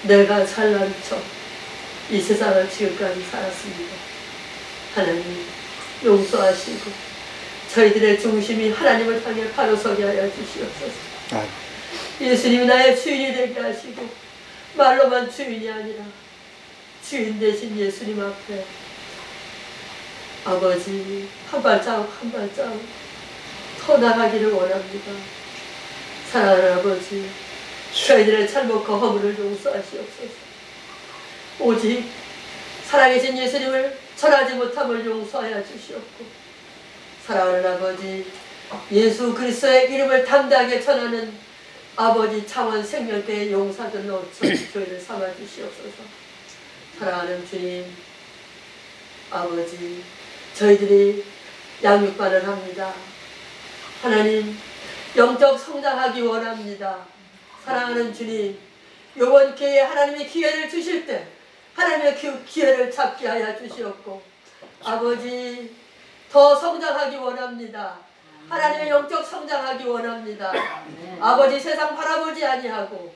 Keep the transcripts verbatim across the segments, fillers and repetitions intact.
내가 잘난 척 이 세상을 지금까지 살았습니다. 하나님 용서하시고 저희들의 중심이 하나님을 향해 바로 서게 하여 주시옵소서. 아. 예수님이 나의 주인이 되게 하시고 말로만 주인이 아니라 주인 대신 예수님 앞에 아버지 한 발자국 한 발자국 더 나가기를 원합니다. 사랑하는 아버지, 저희들의 잘못과 허물을 용서하시옵소서. 오직 살아계신 예수님을 전하지 못함을 용서하여 주시옵고, 사랑하는 아버지, 예수 그리스도의 이름을 담대하게 전하는 아버지 창원 생명교회 용사들로 저희를 삼아 주시옵소서. 사랑하는 주님, 아버지, 저희들이 양육반을 합니다. 하나님, 영적 성장하기 원합니다. 사랑하는 주님, 이번 기회에 하나님이 기회를 주실 때 하나님의 기회를 잡게 하여 주시옵고, 아버지, 더 성장하기 원합니다. 하나님의 영적 성장하기 원합니다. 아버지, 세상 바라보지 아니하고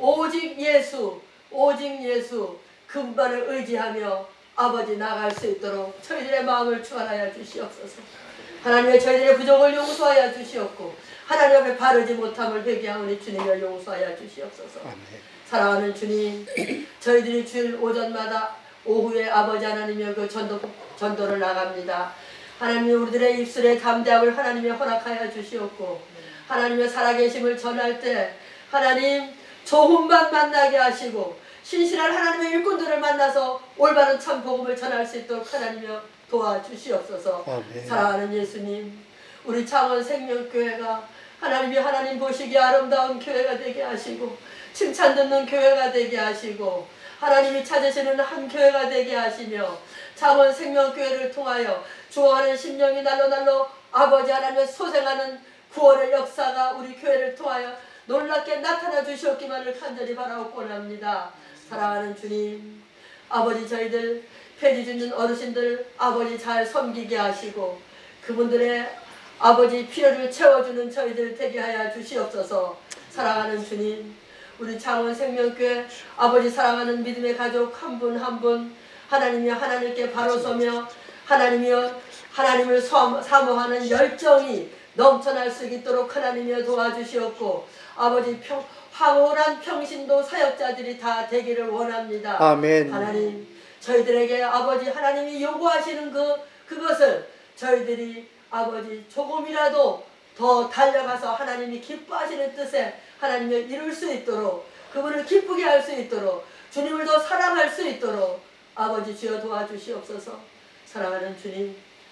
오직 예수, 오직 예수 근반을 의지하며 아버지 나갈 수 있도록 저희들의 마음을 주관하여 주시옵소서. 하나님의 저희들의 부족을 용서하여 주시옵고, 하나님 앞에 바르지 못함을 회개하오니 주님을 용서하여 주시옵소서. 아멘. 사랑하는 주님, 저희들이 주일 오전마다 오후에 아버지 하나님의 그 전도, 전도를 나갑니다. 하나님, 우리들의 입술에 담대함을 하나님이 허락하여 주시옵고, 하나님의 살아계심을 전할 때 하나님 좋음만 만나게 하시고 신실한 하나님의 일꾼들을 만나서 올바른 참 복음을 전할 수 있도록 하나님이여 도와주시옵소서. 아멘. 사랑하는 예수님, 우리 창원 생명교회가 하나님이 하나님 보시기에 아름다운 교회가 되게 하시고 칭찬 듣는 교회가 되게 하시고 하나님이 찾으시는 한 교회가 되게 하시며, 창원 생명교회를 통하여 주어하는 심령이 날로 날로 아버지 하나님의 소생하는 구원의 역사가 우리 교회를 통하여 놀랍게 나타나 주시옵기만을 간절히 바라옵곤 합니다. 사랑하는 주님, 아버지, 저희들 폐지 짓는 어르신들 아버지 잘 섬기게 하시고 그분들의 아버지 필요를 채워주는 저희들 되게 하여 주시옵소서. 사랑하는 주님, 우리 창원 생명교회 아버지 사랑하는 믿음의 가족 한 분 한 분 하나님이여 하나님께 바로 서며 하나님이여 하나님을 사모하는 열정이 넘쳐날 수 있도록 하나님이여 도와주시옵고, 아버지 평, 황홀한 평신도 사역자들이 다 되기를 원합니다. 아멘. 하나님, 저희들에게 아버지 하나님이 요구하시는 그, 그것을 저희들이 아버지 조금이라도 더 달려가서 하나님이 기뻐하시는 뜻에 하나님을 이룰 수 있도록, 그분을 기쁘게 할 수 있도록, 주님을 더 사랑할 수 있도록 아버지 주여 도와주시옵소서. 사랑하는 주님,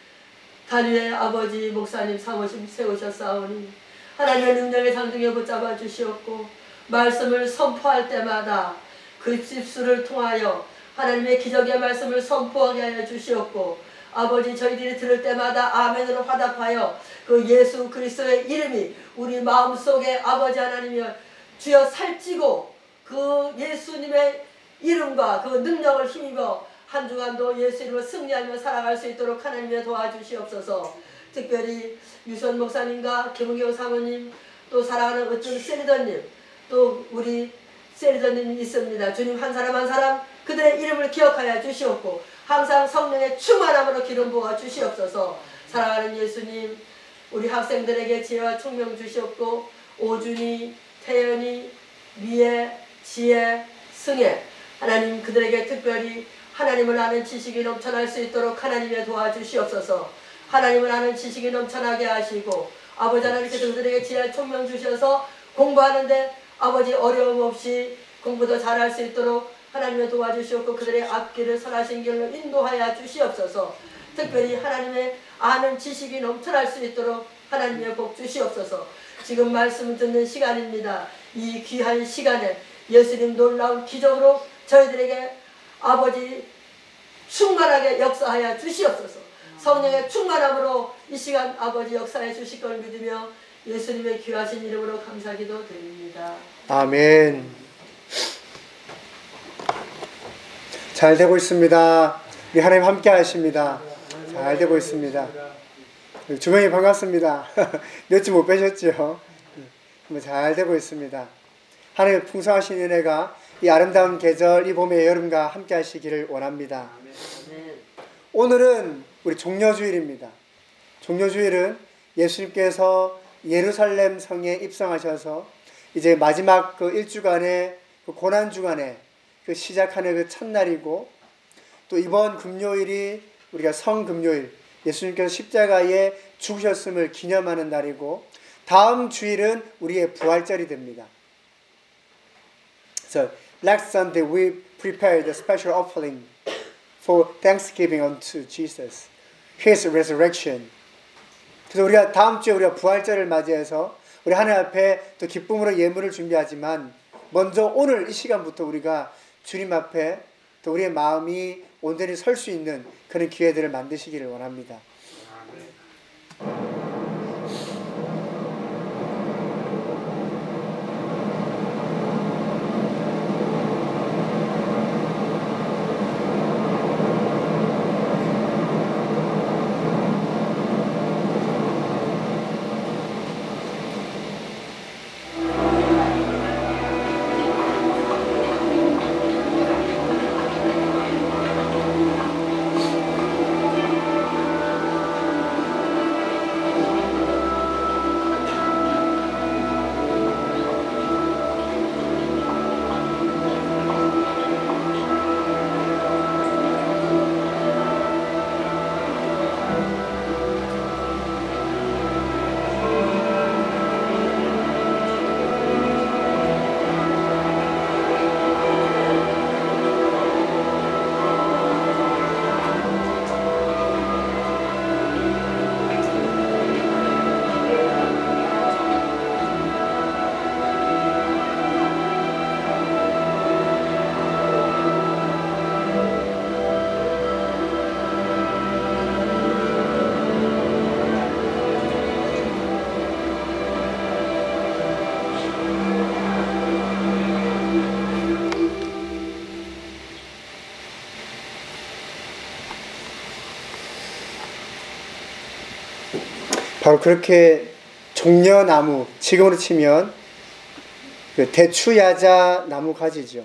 다리에 아버지 목사님 사모심 세우셨사오니 하나님의 능력의 상중에 붙잡아 주시옵고, 말씀을 선포할 때마다 그 집수를 통하여 하나님의 기적의 말씀을 선포하게 하여 주시옵고, 아버지 저희들이 들을 때마다 아멘으로 화답하여 그 예수 그리스도의 이름이 우리 마음속에 아버지 하나님이여 주여 살찌고 그 예수님의 이름과 그 능력을 힘입어 한 주간도 예수 이름으로 승리하며 살아갈 수 있도록 하나님의 도와주시옵소서. 특별히 유선 목사님과 김은경 사모님, 또 사랑하는 어떤 세리더님, 또 우리 세리더님이 있습니다. 주님 한 사람 한 사람 그들의 이름을 기억하여 주시옵고 항상 성령의 충만함으로 기름 부어 주시옵소서. 사랑하는 예수님, 우리 학생들에게 지혜와 총명 주시옵고, 오준이, 태연이, 미애, 지혜, 승혜, 하나님 그들에게 특별히 하나님을 아는 지식이 넘쳐날 수 있도록 하나님의 도와주시옵소서. 하나님을 아는 지식이 넘쳐나게 하시고, 아버지 하나님께서 그들에게 지혜와 총명 주셔서 공부하는데 아버지 어려움 없이 공부도 잘할 수 있도록 하나님의 도와주시옵고, 그들의 앞길을 선하신 길로 인도하여 주시옵소서. 특별히 하나님의 아는 지식이 넘쳐날 수 있도록 하나님의 복 주시옵소서. 지금 말씀 듣는 시간입니다. 이 귀한 시간에 예수님 놀라운 기적으로 저희들에게 아버지 충만하게 역사하여 주시옵소서. 성령의 충만함으로 이 시간 아버지 역사해 주실 걸 믿으며 예수님의 귀하신 이름으로 감사기도 드립니다. 아멘. 잘 되고 있습니다. 우리 하나님 함께 하십니다. 잘 되고 있습니다. 주변이 반갑습니다. 몇 주 못 빼셨죠? 잘 되고 있습니다. 하나님의 풍성하신 은혜가 이 아름다운 계절, 이 봄의 여름과 함께 하시기를 원합니다. 아멘. 오늘은 우리 종려주일입니다. 종려주일은 예수님께서 예루살렘 성에 입성하셔서 이제 마지막 그 일주간의 그 고난주간에 그 시작하는 그 첫날이고, 또 이번 금요일이 우리가 성금요일, 예수님께서 십자가에 죽으셨음을 기념하는 날이고, 다음 주일은 우리의 부활절이 됩니다. So next Sunday we prepare the special offering for Thanksgiving unto Jesus, His resurrection. 그래서 우리가 다음 주에 우리가 부활절을 맞이해서 우리 하나님 앞에 또 기쁨으로 예물을 준비하지만, 먼저 오늘 이 시간부터 우리가 주님 앞에 또 우리의 마음이 온전히 설 수 있는 그런 기회들을 만드시기를 원합니다. 바로 그렇게 종려나무, 지금으로 치면 그 대추야자 나무 가지죠.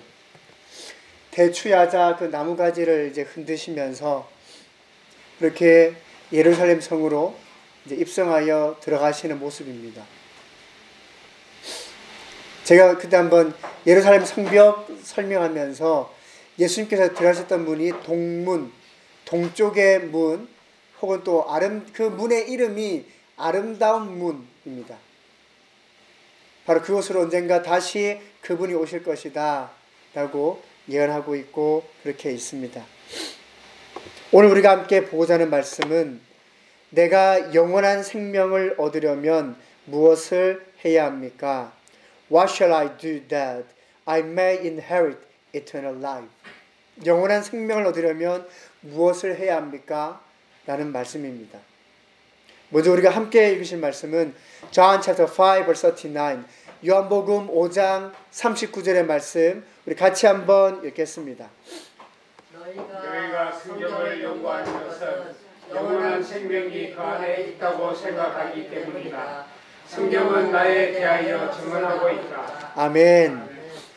대추야자 그 나무 가지를 이제 흔드시면서 그렇게 예루살렘 성으로 이제 입성하여 들어가시는 모습입니다. 제가 그때 한번 예루살렘 성벽 설명하면서 예수님께서 들어가셨던 문이 동문, 동쪽의 문, 혹은 또 아름, 그 문의 이름이 아름다운 문입니다. 바로 그곳으로 언젠가 다시 그분이 오실 것이다 라고 예언하고 있고 그렇게 있습니다. 오늘 우리가 함께 보고자 하는 말씀은, 내가 영원한 생명을 얻으려면 무엇을 해야 합니까? What shall I do that I may inherit eternal life? 영원한 생명을 얻으려면 무엇을 해야 합니까? 라는 말씀입니다. 먼저 우리가 함께 읽으실 말씀은 John chapter five verse thirty-nine, 요한복음 오 장 삼십구 절의 말씀 우리 같이 한번 읽겠습니다. 너희가 성경을 연구하는 것은 영원한 생명이 그 안에 있다고 생각하기 때문이다. 성경은 나에 대하여 증언하고 있다. 아멘.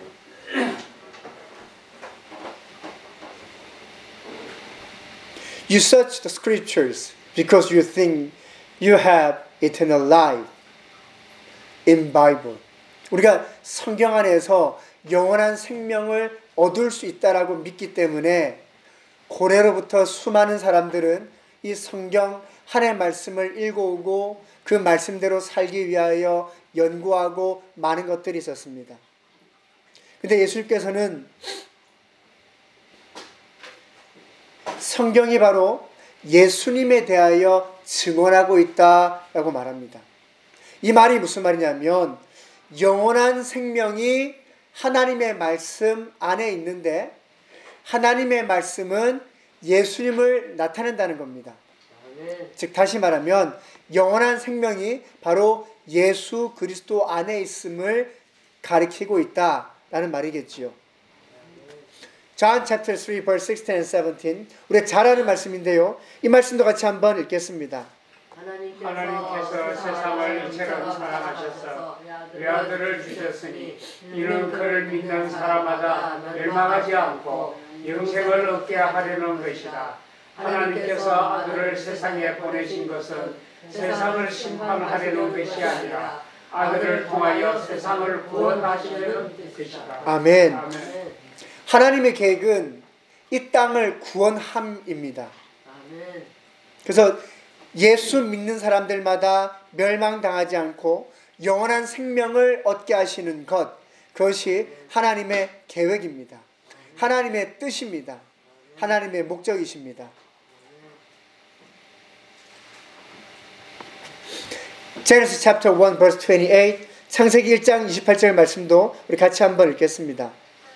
You search the scriptures because you think you have eternal life in Bible. 우리가 성경 안에서 영원한 생명을 얻을 수 있다라고 믿기 때문에 고래로부터 수많은 사람들은 이 성경 하나님의 말씀을 읽어오고 그 말씀대로 살기 위하여 연구하고 많은 것들이 있었습니다. 근데 예수님께서는 성경이 바로 예수님에 대하여 증언하고 있다라고 말합니다. 이 말이 무슨 말이냐면, 영원한 생명이 하나님의 말씀 안에 있는데 하나님의 말씀은 예수님을 나타낸다는 겁니다. 아멘. 즉 다시 말하면 영원한 생명이 바로 예수 그리스도 안에 있음을 가리키고 있다라는 말이겠지요. John chapter three verse sixteen and seventeen, 우리 잘 아는 말씀인데요. 이 말씀도 같이 한번 읽겠습니다. 하나님께서 세상을 이처럼 사랑하셔서 외아들을 주셨으니 이는 그를 믿는 사람마다 멸망하지 않고 영생을 얻게 하려는 것이다. 하나님께서 아들을 세상에 보내신 것은 세상을 심판하려는 것이 아니라 아들을 통하여 세상을 구원하시려는 것이다. 아멘. 아멘. 하나님의 계획은 이 땅을 구원함입니다. 그래서 예수 믿는 사람들마다 멸망당하지 않고 영원한 생명을 얻게 하시는 것, 그것이 하나님의 계획입니다. 하나님의 뜻입니다. 하나님의 목적이십니다. Genesis chapter one verse twenty-eight, 창세기 일 장 이십팔 절 말씀도 우리 같이 한번 읽겠습니다.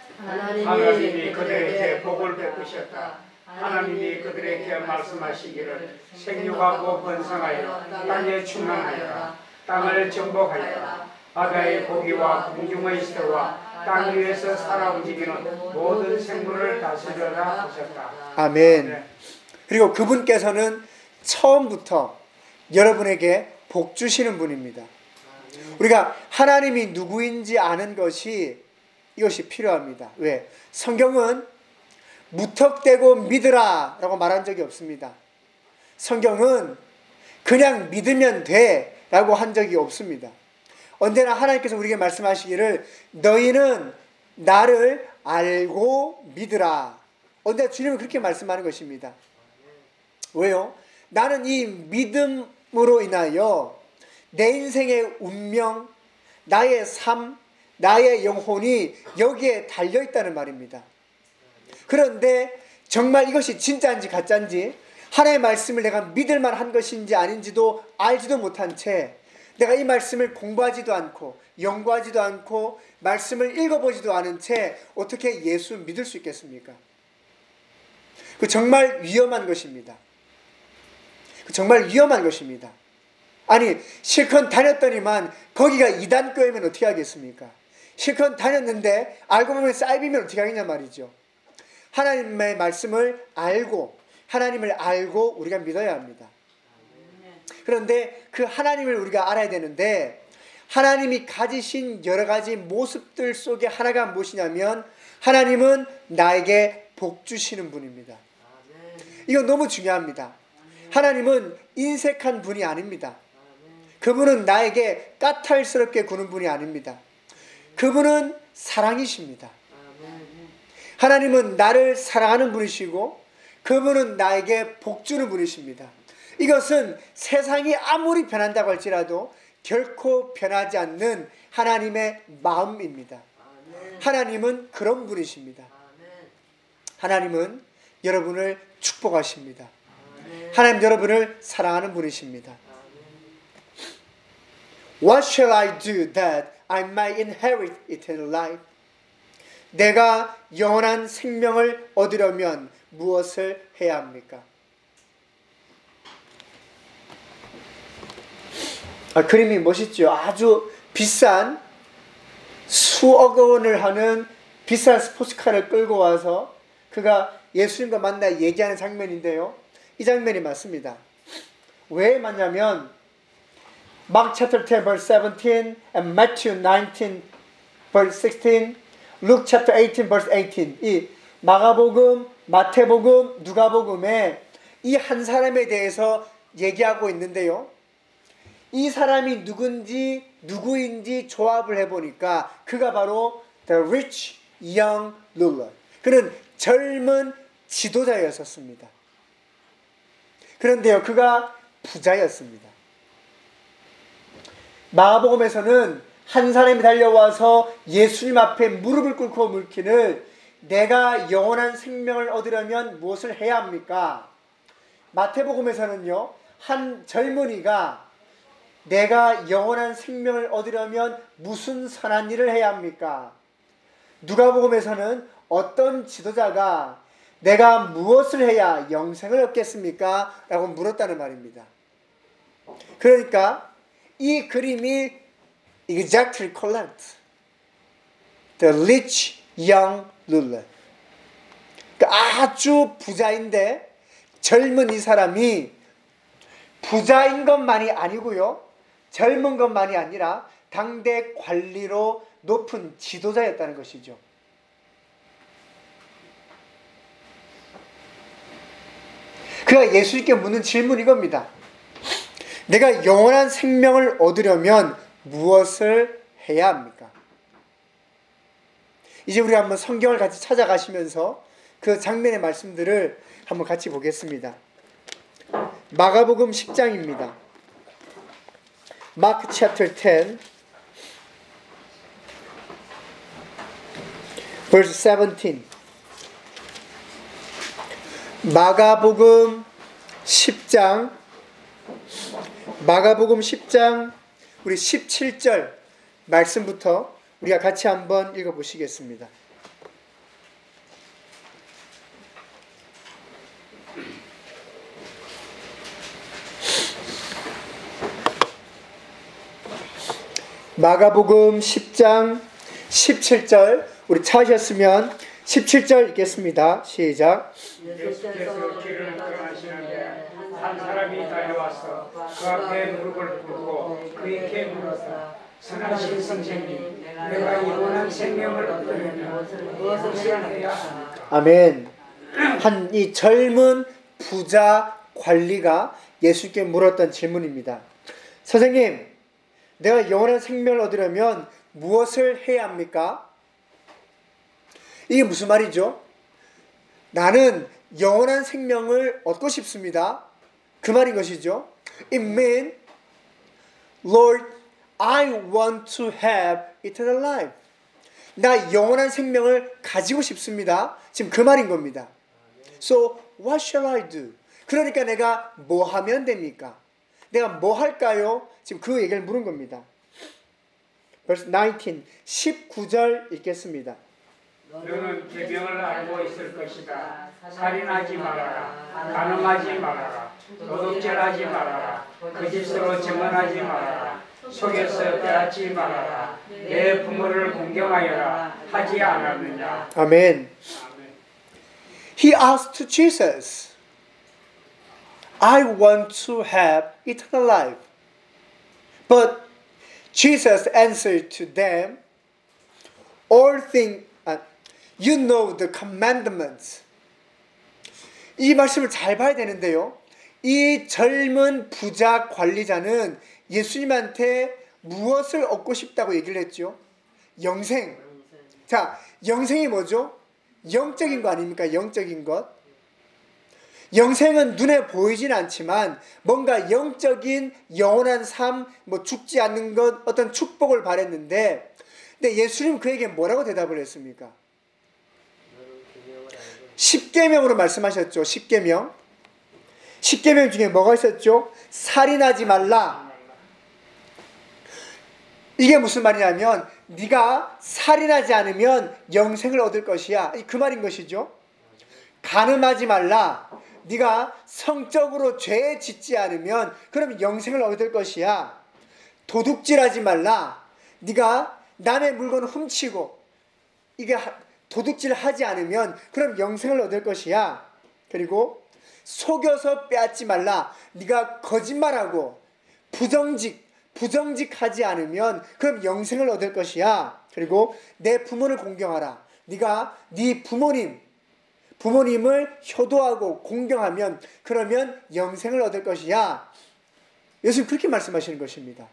하나님이 그들에게 복을 베푸셨다. 하나님이 그들에게 말씀하시기를 생육하고 번성하여 땅에 충만하여라. 땅을 정복하여라. 바다의 고기와 공중의 새와 땅 위에서 살아 움직이는 모든 생물을 다스려라 하셨다. 아멘. 네. 그리고 그분께서는 처음부터 여러분에게 복 주시는 분입니다. 우리가 하나님이 누구인지 아는 것이 이것이 필요합니다. 왜? 성경은 무턱대고 믿으라 라고 말한 적이 없습니다. 성경은 그냥 믿으면 돼 라고 한 적이 없습니다. 언제나 하나님께서 우리에게 말씀하시기를 너희는 나를 알고 믿으라. 언제나 주님은 그렇게 말씀하는 것입니다. 왜요? 나는 이 믿음으로 인하여 내 인생의 운명, 나의 삶, 나의 영혼이 여기에 달려있다는 말입니다. 그런데 정말 이것이 진짜인지 가짜인지 하나님의 말씀을 내가 믿을만 한 것인지 아닌지도 알지도 못한 채 내가 이 말씀을 공부하지도 않고 연구하지도 않고 말씀을 읽어보지도 않은 채 어떻게 예수 믿을 수 있겠습니까? 그 정말 위험한 것입니다. 그 정말 위험한 것입니다. 아니 실컷 다녔더니만 거기가 이단교회면 어떻게 하겠습니까? 실컷 다녔는데 알고 보면 사이비면 어떻게 하겠냐 말이죠. 하나님의 말씀을 알고 하나님을 알고 우리가 믿어야 합니다. 그런데 그 하나님을 우리가 알아야 되는데 하나님이 가지신 여러 가지 모습들 속에 하나가 무엇이냐면 하나님은 나에게 복 주시는 분입니다. 이거 너무 중요합니다. 하나님은 인색한 분이 아닙니다. 그분은 나에게 까탈스럽게 구는 분이 아닙니다. 그분은 사랑이십니다. 하나님은 나를 사랑하는 분이시고 그분은 나에게 복 주는 분이십니다. 이것은 세상이 아무리 변한다고 할지라도 결코 변하지 않는 하나님의 마음입니다. 하나님은 그런 분이십니다. 하나님은 여러분을 축복하십니다. 하나님 여러분을 사랑하는 분이십니다. What shall I do that I might inherit eternal life? 내가 영원한 생명을 얻으려면 무엇을 해야 합니까? 아, 그림이 멋있죠. 아주 비싼 수억 원을 하는 비싼 스포츠카를 끌고 와서 그가 예수님과 만나 얘기하는 장면인데요. 이 장면이 맞습니다. 왜 맞냐면 Mark chapter ten verse seventeen and Matthew nineteen verse sixteen, Luke chapter eighteen verse eighteen. 이 마가복음, 마태복음, 누가복음에 이 한 사람에 대해서 얘기하고 있는데요. 이 사람이 누군지 누구인지 조합을 해보니까 그가 바로 the rich young ruler. 그는 젊은 지도자였었습니다. 그런데요, 그가 부자였습니다. 마가복음에서는 한 사람이 달려와서 예수님 앞에 무릎을 꿇고 물기를 내가 영원한 생명을 얻으려면 무엇을 해야 합니까? 마태복음에서는요, 한 젊은이가 내가 영원한 생명을 얻으려면 무슨 선한 일을 해야 합니까? 누가복음에서는 어떤 지도자가 내가 무엇을 해야 영생을 얻겠습니까? 라고 물었다는 말입니다. 그러니까 이 그림이 exactly correct. The rich young ruler. 그러니까 아주 부자인데 젊은 이 사람이 부자인 것만이 아니고요. 젊은 것만이 아니라 당대 관리로 높은 지도자였다는 것이죠. 그가 예수님께 묻는 질문이 이겁니다. 내가 영원한 생명을 얻으려면 무엇을 해야 합니까? 이제 우리 한번 성경을 같이 찾아가시면서 그 장면의 말씀들을 한번 같이 보겠습니다. 마가복음 십 장입니다. Mark chapter ten, verse seventeen. 마가복음 십 장, 마가복음 십 장 우리 십칠 절 말씀부터 우리가 같이 한번 읽어보시겠습니다. 마가복음 십 장 십칠 절 우리 찾으셨으면 십칠 절 읽겠습니다. 시작. 예수께서 길을 떠나시는데 한 사람이 달려와서 그 앞에 무릎을 꿇고 그에게 물었다. 선하신 선생님, 내가 영원한 생명을 얻으려면 무엇을 해야 합니까? 아멘. 한 이 젊은 부자 관리가 예수께 물었던 질문입니다. 선생님, 내가 영원한 생명을 얻으려면 무엇을 해야 합니까? 이게 무슨 말이죠? 나는 영원한 생명을 얻고 싶습니다. 그 말인 것이죠. It means, Lord, I want to have eternal life. 나 영원한 생명을 가지고 싶습니다. 지금 그 말인 겁니다. So, what shall I do? 그러니까 내가 뭐 하면 됩니까? 내가 뭐 할까요? 지금 그 얘기를 물은 겁니다. verse nineteen, 십구 절 읽겠습니다. 너는 계명을 알고 있을 것이다. 살인하지 말아라. 간음하지 말아라. 도둑질하지 말아라. 거짓으로 증언하지 말아라. 속여서 빼앗지 말아라. 내 부모를 공경하여라. 하지 않았느냐. 아멘. He asked to Jesus, I want to have eternal life. But Jesus answered to them, all things, uh, you know the commandments. 이 말씀을 잘 봐야 되는데요. 이 젊은 부자 관리자는 예수님한테 무엇을 얻고 싶다고 얘기를 했죠? 영생. 자, 영생이 뭐죠? 영적인 거 아닙니까? 영적인 것. 영생은 눈에 보이진 않지만 뭔가 영적인 영원한 삶, 뭐 죽지 않는 것, 어떤 축복을 바랬는데, 근데 예수님 그에게 뭐라고 대답을 했습니까? 십계명으로 말씀하셨죠. 십계명. 십계명 중에 뭐가 있었죠? 살인하지 말라. 이게 무슨 말이냐면 네가 살인하지 않으면 영생을 얻을 것이야. 그 말인 것이죠. 간음하지 말라. 네가 성적으로 죄 짓지 않으면 그럼 영생을 얻을 것이야. 도둑질하지 말라. 네가 남의 물건을 훔치고 이게 도둑질하지 않으면 그럼 영생을 얻을 것이야. 그리고 속여서 빼앗지 말라. 네가 거짓말하고 부정직 부정직하지 않으면 그럼 영생을 얻을 것이야. 그리고 내 부모를 공경하라. 네가 네 부모님 부모님을 효도하고 공경하면 그러면 영생을 얻을 것이야. 예수님 그렇게 말씀하시는 것입니다.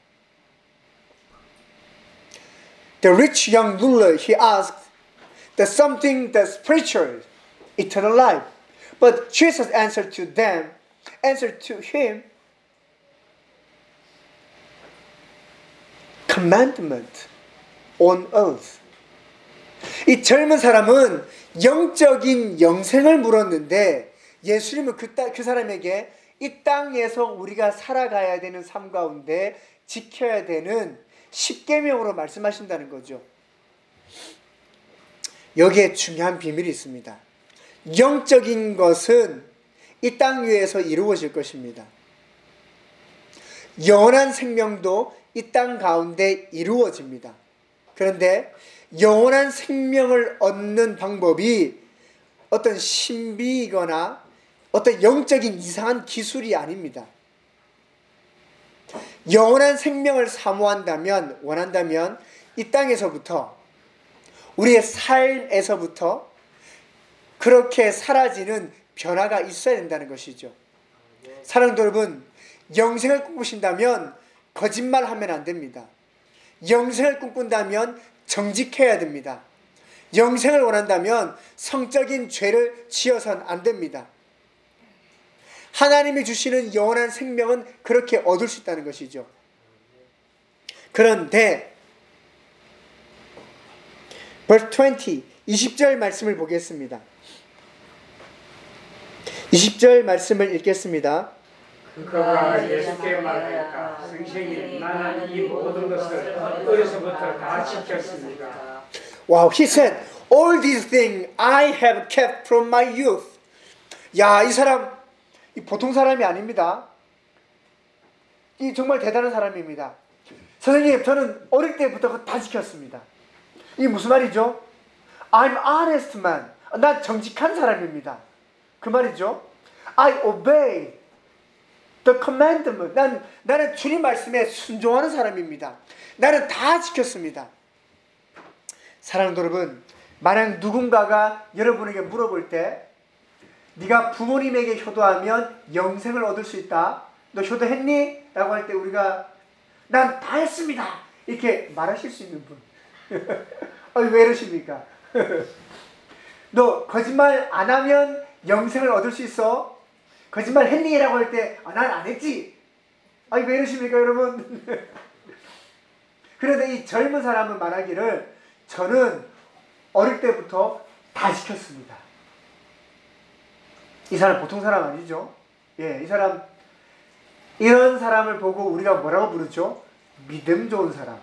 The rich young ruler, he asked that something that's spiritual, eternal life. But Jesus answered to them, answered to him, commandment on earth. 이 젊은 사람은 영적인 영생을 물었는데 예수님은 그, 그 사람에게 이 땅에서 우리가 살아가야 되는 삶 가운데 지켜야 되는 십계명으로 말씀하신다는 거죠. 여기에 중요한 비밀이 있습니다. 영적인 것은 이 땅 위에서 이루어질 것입니다. 영원한 생명도 이 땅 가운데 이루어집니다. 그런데 영원한 생명을 얻는 방법이 어떤 신비이거나 어떤 영적인 이상한 기술이 아닙니다. 영원한 생명을 사모한다면, 원한다면 이 땅에서부터, 우리의 삶에서부터 그렇게 사라지는 변화가 있어야 된다는 것이죠. 사랑하는 여러분, 영생을 꿈꾸신다면 거짓말하면 안 됩니다. 영생을 꿈꾼다면 정직해야 됩니다. 영생을 원한다면 성적인 죄를 지어선 안 됩니다. 하나님이 주시는 영원한 생명은 그렇게 얻을 수 있다는 것이죠. 그런데 verse 이십, 이십 절 말씀을 보겠습니다. 이십 절 말씀을 읽겠습니다. 그가 예수께 말하였다. 선생님, 나는 이 모든 것을 어려서부터 다 지켰습니다. Wow, he said, all these things I have kept from my youth. 야, 이 사람 이 보통 사람이 아닙니다. 이 정말 대단한 사람입니다. 선생님, 저는 어릴 때부터 그거 다 지켰습니다. 이게 무슨 말이죠? I'm honest man. 난 정직한 사람입니다. 그 말이죠. I obey the commandment. 난, 나는 주님 말씀에 순종하는 사람입니다. 나는 다 지켰습니다. 사랑하는 여러분, 만약 누군가가 여러분에게 물어볼 때 네가 부모님에게 효도하면 영생을 얻을 수 있다. 너 효도했니? 라고 할 때 우리가 난 다 했습니다. 이렇게 말하실 수 있는 분. 아니, 왜 이러십니까? 너 거짓말 안 하면 영생을 얻을 수 있어? 거짓말 했니? 라고 할 때 아, 난 안 했지. 아니, 왜 이러십니까 여러분? 그런데 이 젊은 사람은 말하기를 저는 어릴 때부터 다 지켰습니다. 이 사람 보통 사람 아니죠? 예, 이 사람, 이런 사람을 보고 우리가 뭐라고 부르죠? 믿음 좋은 사람.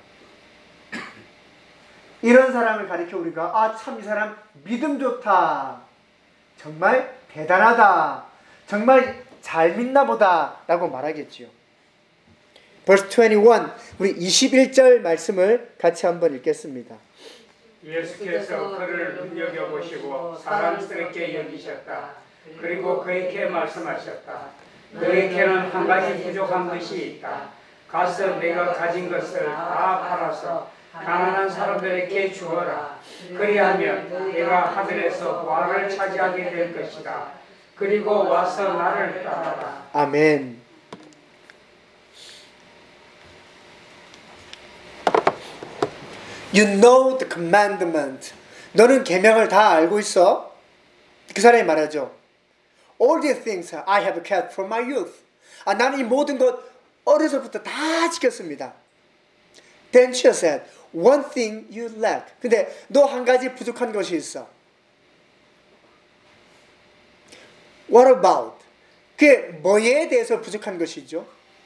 이런 사람을 가리켜 우리가 아, 참 이 사람 믿음 좋다. 정말 대단하다. 정말 잘 믿나 보다. 라고 말하겠지요. verse 이십일, 우리 이십일 절 말씀을 같이 한번 읽겠습니다. 예수께서 그를 눈여겨보시고 사랑스럽게 여기셨다. 그리고 그에게 말씀하셨다. 너에게는 한 가지 부족한 것이 있다. 가서 내가 가진 것을 다 팔아서 가난한 사람들에게 주어라. 그리하면 내가 하늘에서 부활을 차지하게 될 것이다. 그리고 와서 나를 따라라. 아멘. You know the commandment. 너는 계명을 다 알고 있어? 그 사람이 말하죠. All these things I have kept from my youth. 아, 나는 이 모든 것 어려서부터 다 지켰습니다. Then she said, one thing you lack. 근데 너 한 가지 부족한 것이 있어. What about? 그게 뭐에 대해서 부족한 것이죠?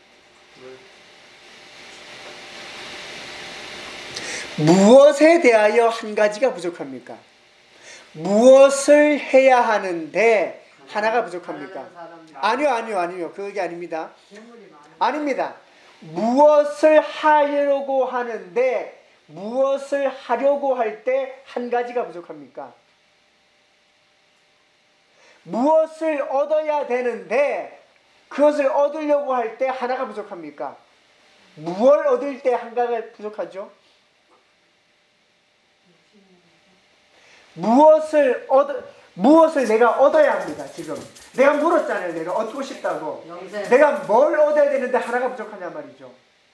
무엇에 대하여 한 가지가 부족합니까? 무엇을 해야 하는데 하나가 부족합니까? 아니요, 아니요, 아니요. 그게 아닙니다. 아닙니다. 무엇을 하려고 하는데 무엇을 하려고 할 때 한 가지가 부족합니까? 무엇을 얻어야 되는데 그것을 얻으려고 할 때 하나가 부족합니까? 무엇을 얻을 때 한 가지가 부족하죠? 무엇을 얻어, 무엇을 내가 얻어야 합니다, 지금. 내가 물었잖아요, 내가 얻고 싶다고. 영생. 내가 뭘 얻어야 되는데 하나가 부족하냐 말이죠.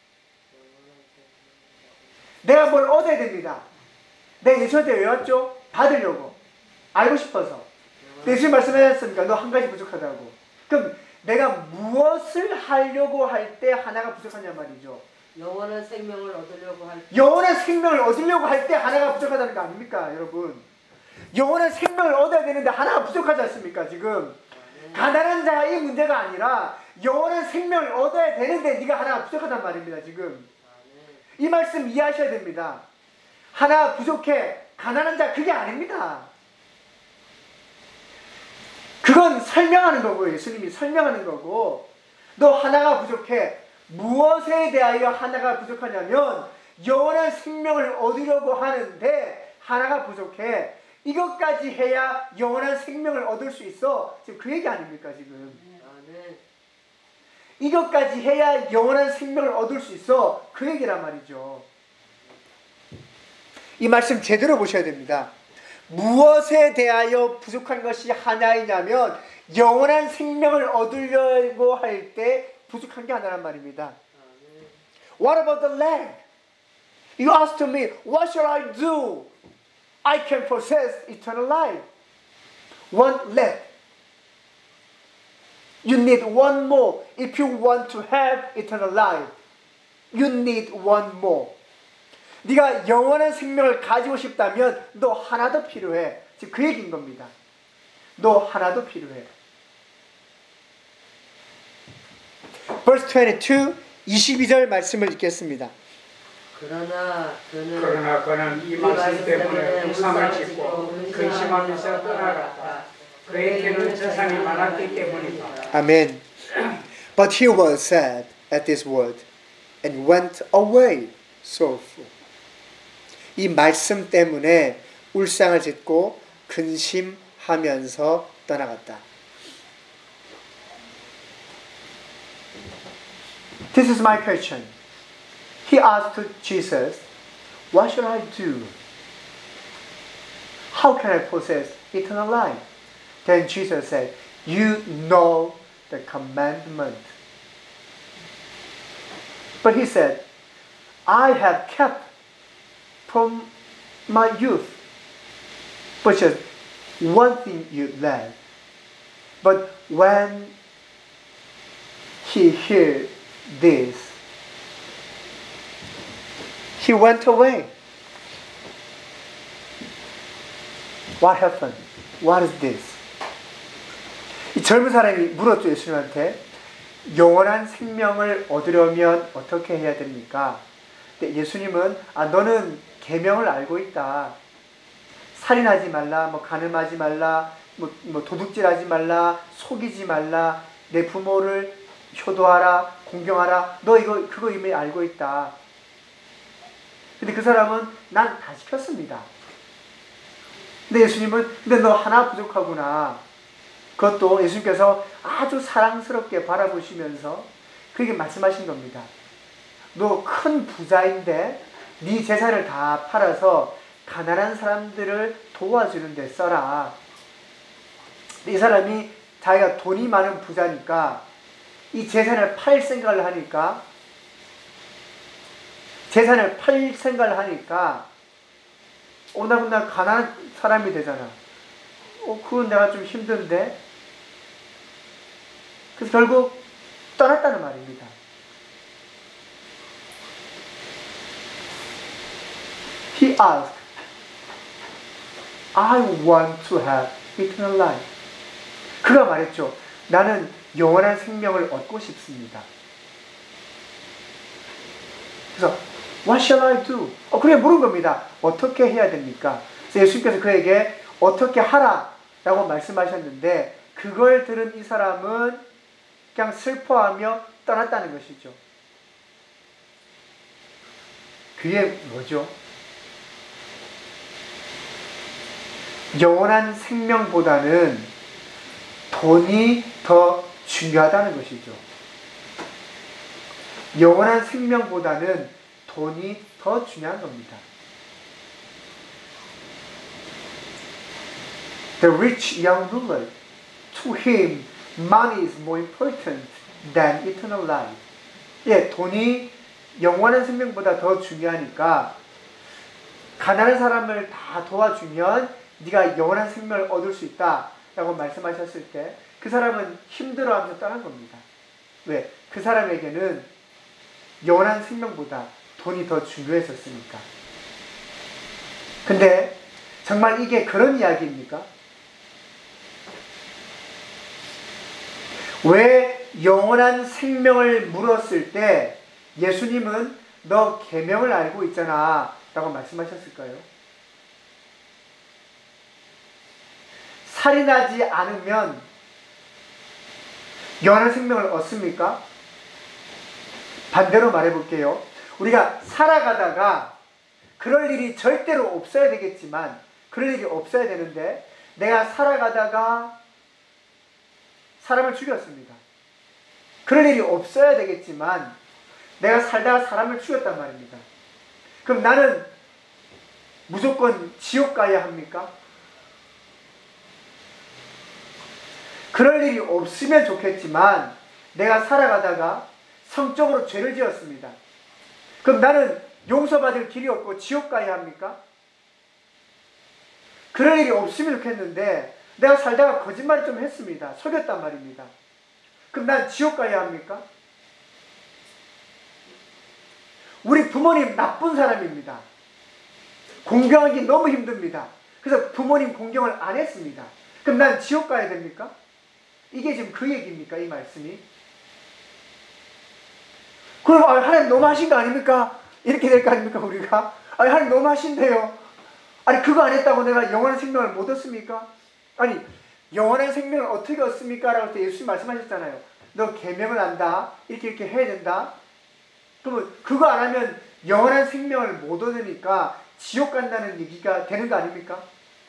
내가 뭘 얻어야 됩니다. 내가 예수한테 왜 왔죠? 받으려고. 알고 싶어서. 예수님 말씀하셨으니까 너 한 가지 부족하다고. 그럼 내가 무엇을 하려고 할 때 하나가 부족하냐 말이죠. 영원한 생명을 얻으려고 할 때. 영원한 생명을 얻으려고 할 때 하나가 부족하다는 거 아닙니까, 여러분? 영원한 생명을 얻어야 되는데 하나가 부족하지 않습니까, 지금? 네. 가난한 자가 이 문제가 아니라 영원한 생명을 얻어야 되는데 네가 하나가 부족하단 말입니다, 지금. 이 말씀 이해하셔야 됩니다. 하나 부족해, 가난한 자 그게 아닙니다. 그건 설명하는 거고, 예수님이 설명하는 거고, 너 하나가 부족해. 무엇에 대하여 하나가 부족하냐면 영원한 생명을 얻으려고 하는데 하나가 부족해. 이것까지 해야 영원한 생명을 얻을 수 있어. 지금 그 얘기 아닙니까, 지금? 이것까지 해야 영원한 생명을 얻을 수 있어. 그 얘기란 말이죠. 이 말씀 제대로 보셔야 됩니다. 무엇에 대하여 부족한 것이 하나이냐면 영원한 생명을 얻으려고 할 때 부족한 게 하나란 말입니다. What about the leg? You asked me, what shall I do? I can possess eternal life. One leg. You need one more if you want to have eternal life. You need one more. 네가 영원한 생명을 가지고 싶다면 너 하나 더 필요해. 지금 그 얘기인 겁니다. 너 하나 더 필요해. Verse twenty-two, 이십이 절 말씀을 읽겠습니다. 그러나 그는 그러나 그는 이 말씀 때문에 우상을 짓고 근심하면서 떠나갔다. 그에게는 재산이 많았기 때문이다. 아멘. But he was sad at this word and went away sorrowful. 이 말씀 때문에 울상을 짓고 근심하면서 떠나갔다. This is my question. He asked Jesus, what should I do? How can I possess eternal life? Then Jesus said, you know the commandment. But he said, I have kept from my youth. But just one thing you lack. But when he heard this, he went away. What happened? What is this? 이 젊은 사람이 물었죠, 예수님한테. 영원한 생명을 얻으려면 어떻게 해야 됩니까? 근데 예수님은 아 너는 계명을 알고 있다. 살인하지 말라, 뭐 간음하지 말라, 뭐, 뭐 도둑질하지 말라, 속이지 말라, 내 부모를 효도하라, 공경하라. 너 이거 그거 이미 알고 있다. 근데 그 사람은 난 다 시켰습니다. 근데 예수님은 근데 너 하나 부족하구나. 그것도 예수님께서 아주 사랑스럽게 바라보시면서 그에게 말씀하신 겁니다. 너 큰 부자인데 네 재산을 다 팔아서 가난한 사람들을 도와주는 데 써라. 이 사람이 자기가 돈이 많은 부자니까 이 재산을 팔 생각을 하니까 재산을 팔 생각을 하니까 오나구나 가난한 사람이 되잖아. 어, 그건 내가 좀 힘든데. 그래서 결국 떠났다는 말입니다. He asked, I want to have eternal life. 그가 말했죠. 나는 영원한 생명을 얻고 싶습니다. 그래서 What shall I do? 어, 그래 물은 겁니다. 어떻게 해야 됩니까? 그래서 예수님께서 그에게 어떻게 하라 라고 말씀하셨는데 그걸 들은 이 사람은 그냥 슬퍼하며 떠났다는 것이죠. 그게 뭐죠? 영원한 생명보다는 돈이 더 중요하다는 것이죠. 영원한 생명보다는 돈이 더 중요한 겁니다. The rich young ruler, to him, money is more important than eternal life. 예, 돈이 영원한 생명보다 더 중요하니까 가난한 사람을 다 도와주면 네가 영원한 생명을 얻을 수 있다 라고 말씀하셨을 때 그 사람은 힘들어하면서 떠난 겁니다. 왜? 그 사람에게는 영원한 생명보다 돈이 더 중요했었으니까. 근데 정말 이게 그런 이야기입니까? 왜 영원한 생명을 물었을 때 예수님은 너 계명을 알고 있잖아 라고 말씀하셨을까요? 살인하지 않으면 영원한 생명을 얻습니까? 반대로 말해볼게요. 우리가 살아가다가 그럴 일이 절대로 없어야 되겠지만 그럴 일이 없어야 되는데 내가 살아가다가 사람을 죽였습니다. 그럴 일이 없어야 되겠지만 내가 살다가 사람을 죽였단 말입니다. 그럼 나는 무조건 지옥 가야 합니까? 그럴 일이 없으면 좋겠지만 내가 살아가다가 성적으로 죄를 지었습니다. 그럼 나는 용서받을 길이 없고 지옥 가야 합니까? 그럴 일이 없으면 좋겠는데 내가 살다가 거짓말을 좀 했습니다. 속였단 말입니다. 그럼 난 지옥 가야 합니까? 우리 부모님 나쁜 사람입니다. 공경하기 너무 힘듭니다. 그래서 부모님 공경을 안 했습니다. 그럼 난 지옥 가야 됩니까? 이게 지금 그 얘기입니까? 이 말씀이? 그럼 아, 하나님 너무 하신 거 아닙니까? 이렇게 될 거 아닙니까 우리가? 아니 하나님 너무 하신대요. 아니 그거 안 했다고 내가 영원한 생명을 못 얻습니까? 아니 영원한 생명을 어떻게 얻습니까? 라고 할 때 예수님 말씀하셨잖아요. 너 계명을 안다. 이렇게 이렇게 해야 된다. 그러면 그거 안 하면 영원한 생명을 못 얻으니까 지옥 간다는 얘기가 되는 거 아닙니까?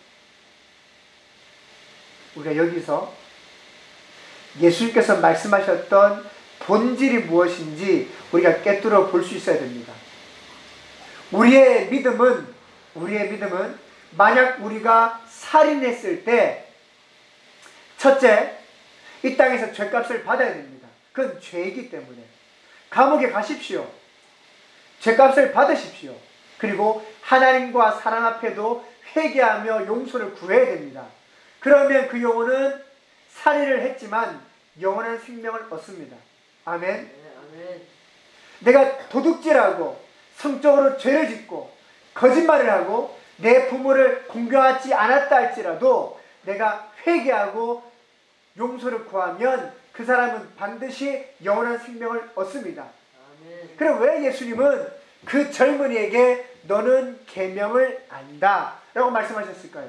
우리가 여기서 예수님께서 말씀하셨던 본질이 무엇인지 우리가 꿰뚫어 볼 수 있어야 됩니다. 우리의 믿음은 우리의 믿음은 만약 우리가 살인했을 때 첫째, 이 땅에서 죄값을 받아야 됩니다. 그건 죄이기 때문에 감옥에 가십시오. 죄값을 받으십시오. 그리고 하나님과 사람 앞에도 회개하며 용서를 구해야 됩니다. 그러면 그 영혼은 살인을 했지만 영원한 생명을 얻습니다. 아멘. 아멘. 내가 도둑질하고 성적으로 죄를 짓고 거짓말을 하고 내 부모를 공경하지 않았다 할지라도 내가 회개하고 용서를 구하면 그 사람은 반드시 영원한 생명을 얻습니다. 아멘. 그럼 왜 예수님은 그 젊은이에게 너는 계명을 안다 라고 말씀하셨을까요?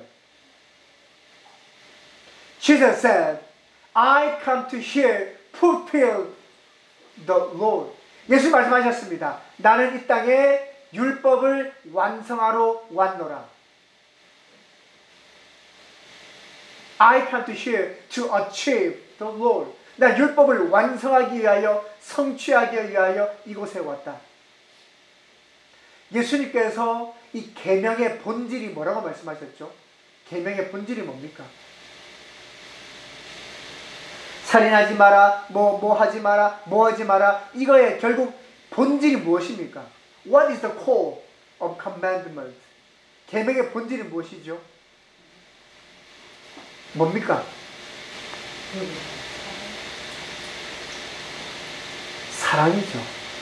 Jesus said, I come to here fulfill the law. 예수님 말씀하셨습니다. 나는 이 땅에 율법을 완성하러 왔노라. I come to here to achieve the law. 나 율법을 완성하기 위하여 성취하기 위하여 이곳에 왔다. 예수님께서 이 계명의 본질이 뭐라고 말씀하셨죠? 계명의 본질이 뭡니까? 살인하지 마라, 뭐, 뭐 하지 마라, 뭐 하지 마라. 이거의 결국 본질이 무엇입니까? What is the core of commandment? 계명의 본질이 무엇이죠? 뭡니까? 사랑이죠.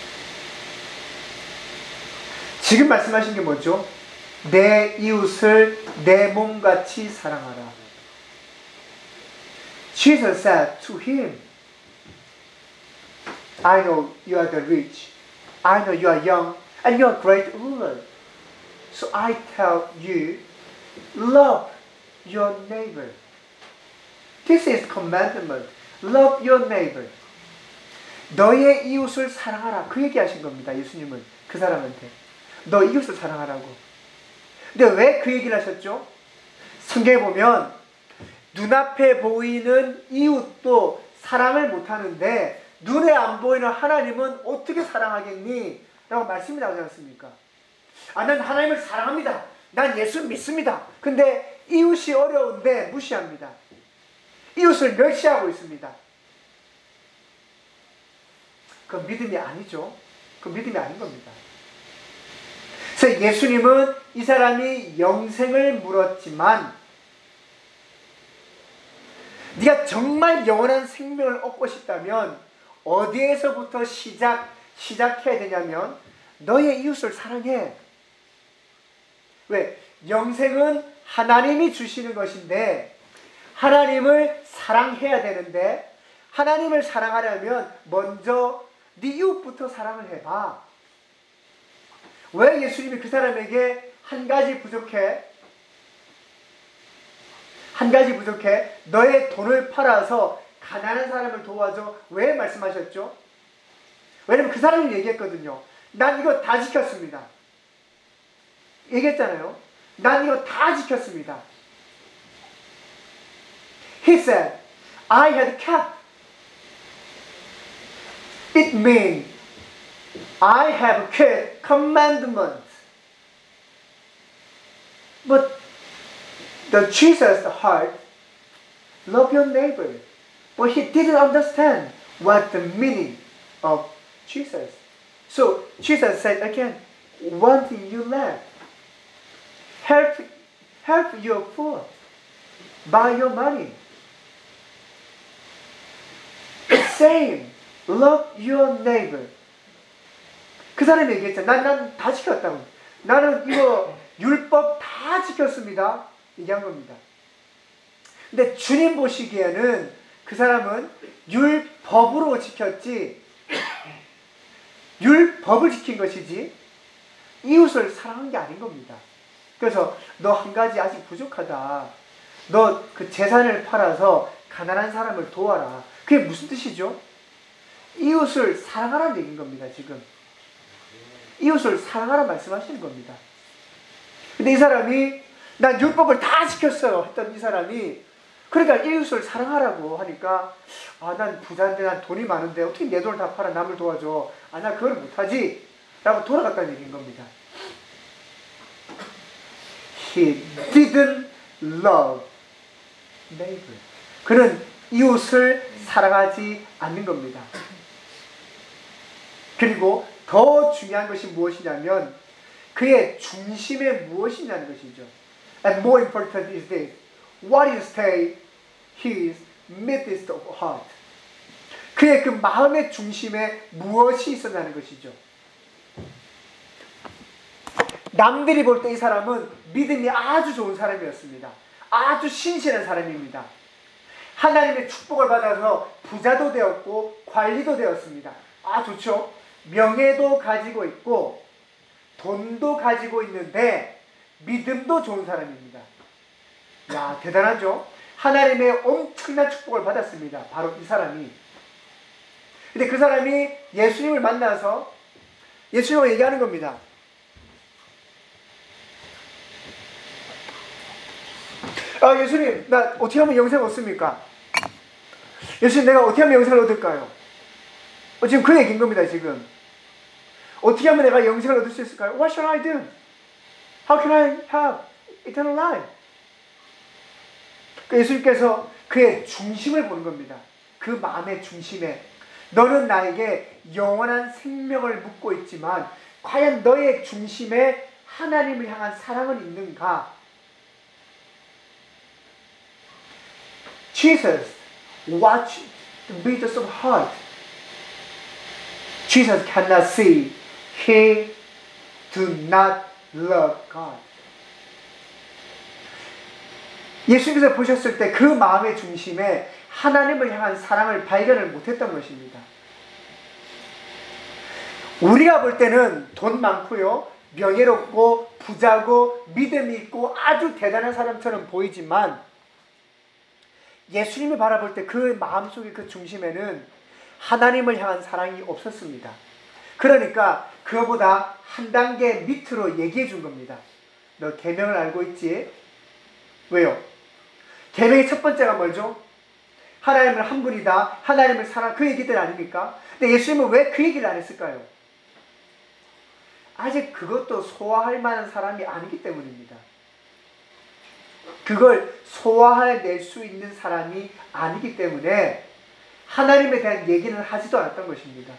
지금 말씀하신 게 뭐죠? 내 이웃을 내 몸같이 사랑하라. Jesus said to him, I know you are the rich, I know you are young, and you are a great ruler. So I tell you, love your neighbor. This is commandment. Love your neighbor. 너의 이웃을 사랑하라. 그 얘기하신 겁니다. 예수님은 그 사람한테. 너 이웃을 사랑하라고. 근데 왜 그 얘기를 하셨죠? 성경에 보면 눈앞에 보이는 이웃도 사랑을 못하는데 눈에 안 보이는 하나님은 어떻게 사랑하겠니? 라고 말씀이 나오지 않습니까? 아, 난 하나님을 사랑합니다. 난 예수 믿습니다. 근데 이웃이 어려운데 무시합니다. 이웃을 멸시하고 있습니다. 그건 믿음이 아니죠. 그건 믿음이 아닌 겁니다. 그래서 예수님은 이 사람이 영생을 물었지만 네가 정말 영원한 생명을 얻고 싶다면 어디에서부터 시작, 시작해야 되냐면 너의 이웃을 사랑해. 왜? 영생은 하나님이 주시는 것인데 하나님을 사랑해야 되는데 하나님을 사랑하려면 먼저 네 이웃부터 사랑을 해봐. 왜 예수님이 그 사람에게 한 가지 부족해? 한 가지 부족해? 너의 돈을 팔아서 가난한 사람을 도와줘. 왜 말씀하셨죠? 왜냐면 그 사람이 얘기했거든요. 난 이거 다 지켰습니다. 얘기했잖아요. 난 이거 다 지켰습니다. He said, I had kept. It means I have kept commandments. But the Jesus heart love your neighbor. But he didn't understand what the meaning of Jesus. So Jesus said again, one thing you lack. Help, help your poor. Buy your money. Same. Love your neighbor. 그 사람이 얘기했죠. 난, 난 다 지켰다고. 나는 이거 율법 다 지켰습니다. 얘기한 겁니다. 근데 주님 보시기에는 그 사람은 율법으로 지켰지, 율법을 지킨 것이지, 이웃을 사랑한 게 아닌 겁니다. 그래서 너 한 가지 아직 부족하다. 너 그 재산을 팔아서 가난한 사람을 도와라. 그게 무슨 뜻이죠? 이웃을 사랑하라는 얘기인 겁니다, 지금. 이웃을 사랑하라 말씀하시는 겁니다. 근데 이 사람이 난 율법을 다 지켰어요 했던 이 사람이, 그러니까 이웃을 사랑하라고 하니까, 아, 난 부자인데, 난 돈이 많은데 어떻게 내 돈을 다 팔아 남을 도와줘. 아, 나 그걸 못하지 라고 돌아갔다는 얘기인 겁니다. He didn't love neighbor. 그는 이웃을 사랑하지 않는 겁니다. 그리고 더 중요한 것이 무엇이냐면 그의 중심에 무엇이냐는 것이죠. And more important is this. What is stay his midst of heart. 그의 그 마음의 중심에 무엇이 있었냐는 것이죠. 남들이 볼 때 이 사람은 믿음이 아주 좋은 사람이었습니다. 아주 신실한 사람입니다. 하나님의 축복을 받아서 부자도 되었고 관리도 되었습니다. 아, 좋죠? 명예도 가지고 있고 돈도 가지고 있는데 믿음도 좋은 사람입니다. 야, 대단하죠? 하나님의 엄청난 축복을 받았습니다. 바로 이 사람이. 근데 그 사람이 예수님을 만나서 예수님과 얘기하는 겁니다. 아, 예수님, 나 어떻게 하면 영생을 얻습니까? 예수님, 내가 어떻게 하면 영생을 얻을까요? 어, 지금 그 얘기인 겁니다, 지금. 어떻게 하면 내가 영생을 얻을 수 있을까요? What shall I do? How can I have eternal life? 예수님께서 그의 중심을 보는 겁니다. 그 마음의 중심에. 너는 나에게 영원한 생명을 묻고 있지만 과연 너의 중심에 하나님을 향한 사랑은 있는가? Jesus watched the midst of heart. Jesus cannot see. He do not love God. 예수님께서 보셨을 때 그 마음의 중심에 하나님을 향한 사랑을 발견을 못했던 것입니다. 우리가 볼 때는 돈 많고요, 명예롭고 부자고 믿음이 있고 아주 대단한 사람처럼 보이지만 예수님이 바라볼 때 그 마음속의 그 중심에는 하나님을 향한 사랑이 없었습니다. 그러니까 그거보다 한 단계 밑으로 얘기해 준 겁니다. 너 계명을 알고 있지? 왜요? 계명의 첫 번째가 뭐죠? 하나님을 한 분이다, 하나님을 사랑, 그 얘기들 아닙니까? 근데 예수님은 왜 그 얘기를 안 했을까요? 아직 그것도 소화할 만한 사람이 아니기 때문입니다. 그걸 소화해낼 수 있는 사람이 아니기 때문에 하나님에 대한 얘기는 하지도 않았던 것입니다.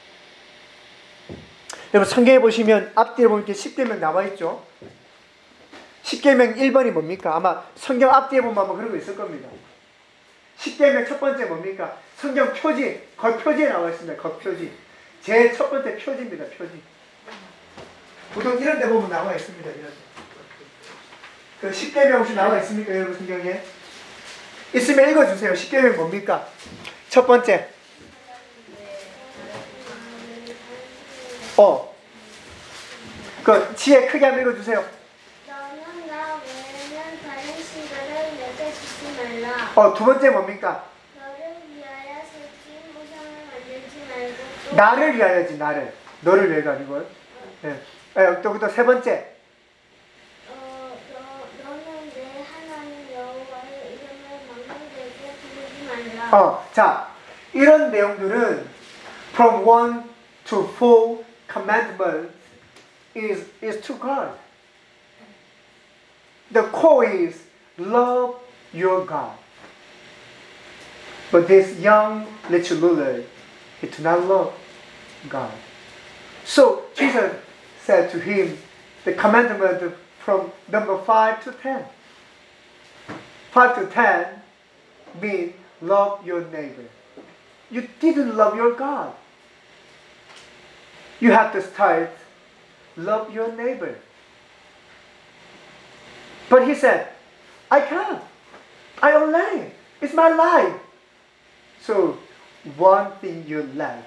여러분, 성경에 보시면 앞뒤에 보면 이렇게 십계명 나와 있죠. 십계명 일 번이 뭡니까? 아마 성경 앞뒤에 보면 아마 그런 거 있을 겁니다. 십계명 첫 번째 뭡니까? 성경 표지, 겉표지에 나와 있습니다. 겉표지. 제 첫 번째 표지입니다. 표지. 보통 이런 데 보면 나와 있습니다. 이런 데. 그 십계명 혹시 나와 있습니까, 여러분 성경에? 있으면 읽어주세요. 십계명 뭡니까? 첫 번째. 어. 그 지혜 크게 한번 읽어주세요. 너는 나 외에는 다른 신들을 내게 주지 말라. 어, 두 번째 뭡니까? 너를 위하여 새긴 우상을 만들지 말고 또 나를 위하여지, 나를. 너를 위해가 아니고요. 네. 네, 또, 또 세 번째. 어, 너, 너는 내 하나님 여호와의 이름을 망령되게 부르지 말라. 어, 자, 이런 내용들은 from one to four commandments is, is to God. The core is love your God. But this young little ruler, he did not love God. So Jesus said to him, the commandment from number five to ten. Five to ten mean love your neighbor. You didn't love your God. You have to start love your neighbor. But he said, I can't. I already. It's my life. So one thing you lack.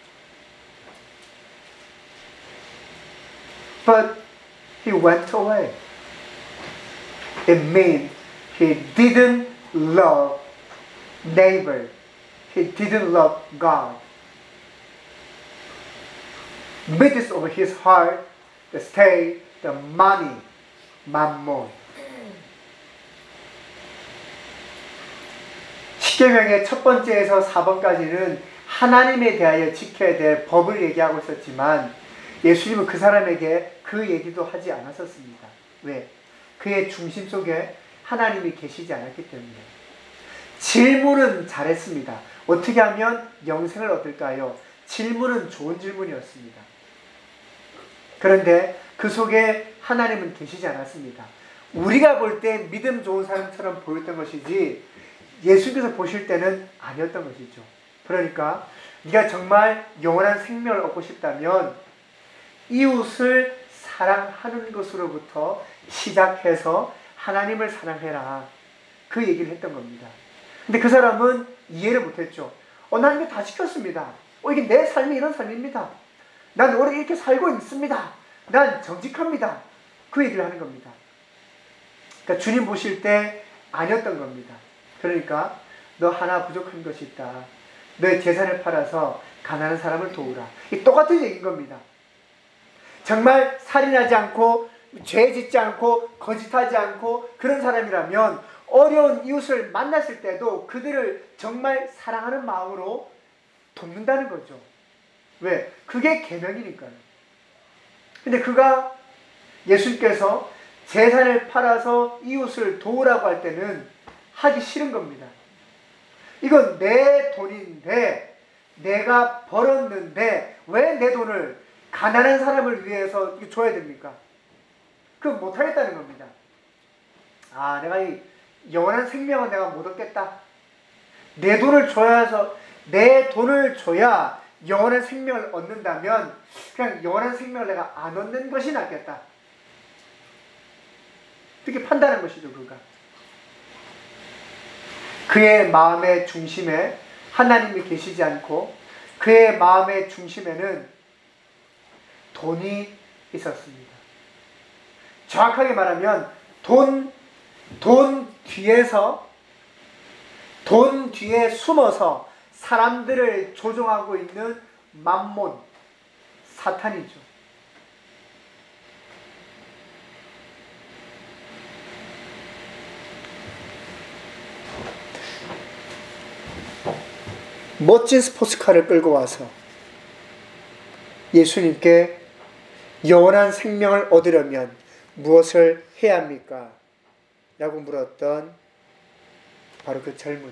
But he went away. It means he didn't love neighbor. He didn't love God. Midst of his heart, the state, the money, mammon. 십계명의 첫 번째에서 사 번까지는 하나님에 대하여 지켜야 될 법을 얘기하고 있었지만 예수님은 그 사람에게 그 얘기도 하지 않았었습니다. 왜? 그의 중심 속에 하나님이 계시지 않았기 때문에. 질문은 잘했습니다. 어떻게 하면 영생을 얻을까요? 질문은 좋은 질문이었습니다. 그런데 그 속에 하나님은 계시지 않았습니다. 우리가 볼 때 믿음 좋은 사람처럼 보였던 것이지 예수님께서 보실 때는 아니었던 것이죠. 그러니까 네가 정말 영원한 생명을 얻고 싶다면 이웃을 사랑하는 것으로부터 시작해서 하나님을 사랑해라. 그 얘기를 했던 겁니다. 근데 그 사람은 이해를 못했죠. 어, 난 이게 다 지켰습니다. 어, 이게 내 삶이 이런 삶입니다. 난 오래 이렇게 살고 있습니다. 난 정직합니다. 그 얘기를 하는 겁니다. 그러니까 주님 보실 때 아니었던 겁니다. 그러니까 너 하나 부족한 것이 있다. 너의 재산을 팔아서 가난한 사람을 도우라. 이 똑같은 얘기인 겁니다. 정말 살인하지 않고 죄 짓지 않고 거짓하지 않고 그런 사람이라면 어려운 이웃을 만났을 때도 그들을 정말 사랑하는 마음으로 돕는다는 거죠. 왜? 그게 계명이니까요. 근데 그가 예수님께서 재산을 팔아서 이웃을 도우라고 할 때는 하기 싫은 겁니다. 이건 내 돈인데 내가 벌었는데 왜 내 돈을 가난한 사람을 위해서 줘야 됩니까? 그건 못하겠다는 겁니다. 아, 내가 이 영원한 생명은 내가 못 얻겠다. 내 돈을 줘야서 내 돈을 줘야 영원한 생명을 얻는다면 그냥 영원한 생명을 내가 안 얻는 것이 낫겠다. 이렇게 판단한 것이죠, 그가. 그의 마음의 중심에 하나님이 계시지 않고 그의 마음의 중심에는 돈이 있었습니다. 정확하게 말하면 돈, 돈 뒤에서 돈 뒤에 숨어서 사람들을 조종하고 있는 맘몬, 사탄이죠. 멋진 스포츠카를 끌고 와서 예수님께 영원한 생명을 얻으려면 무엇을 해야 합니까? 라고 물었던 바로 그 젊은이.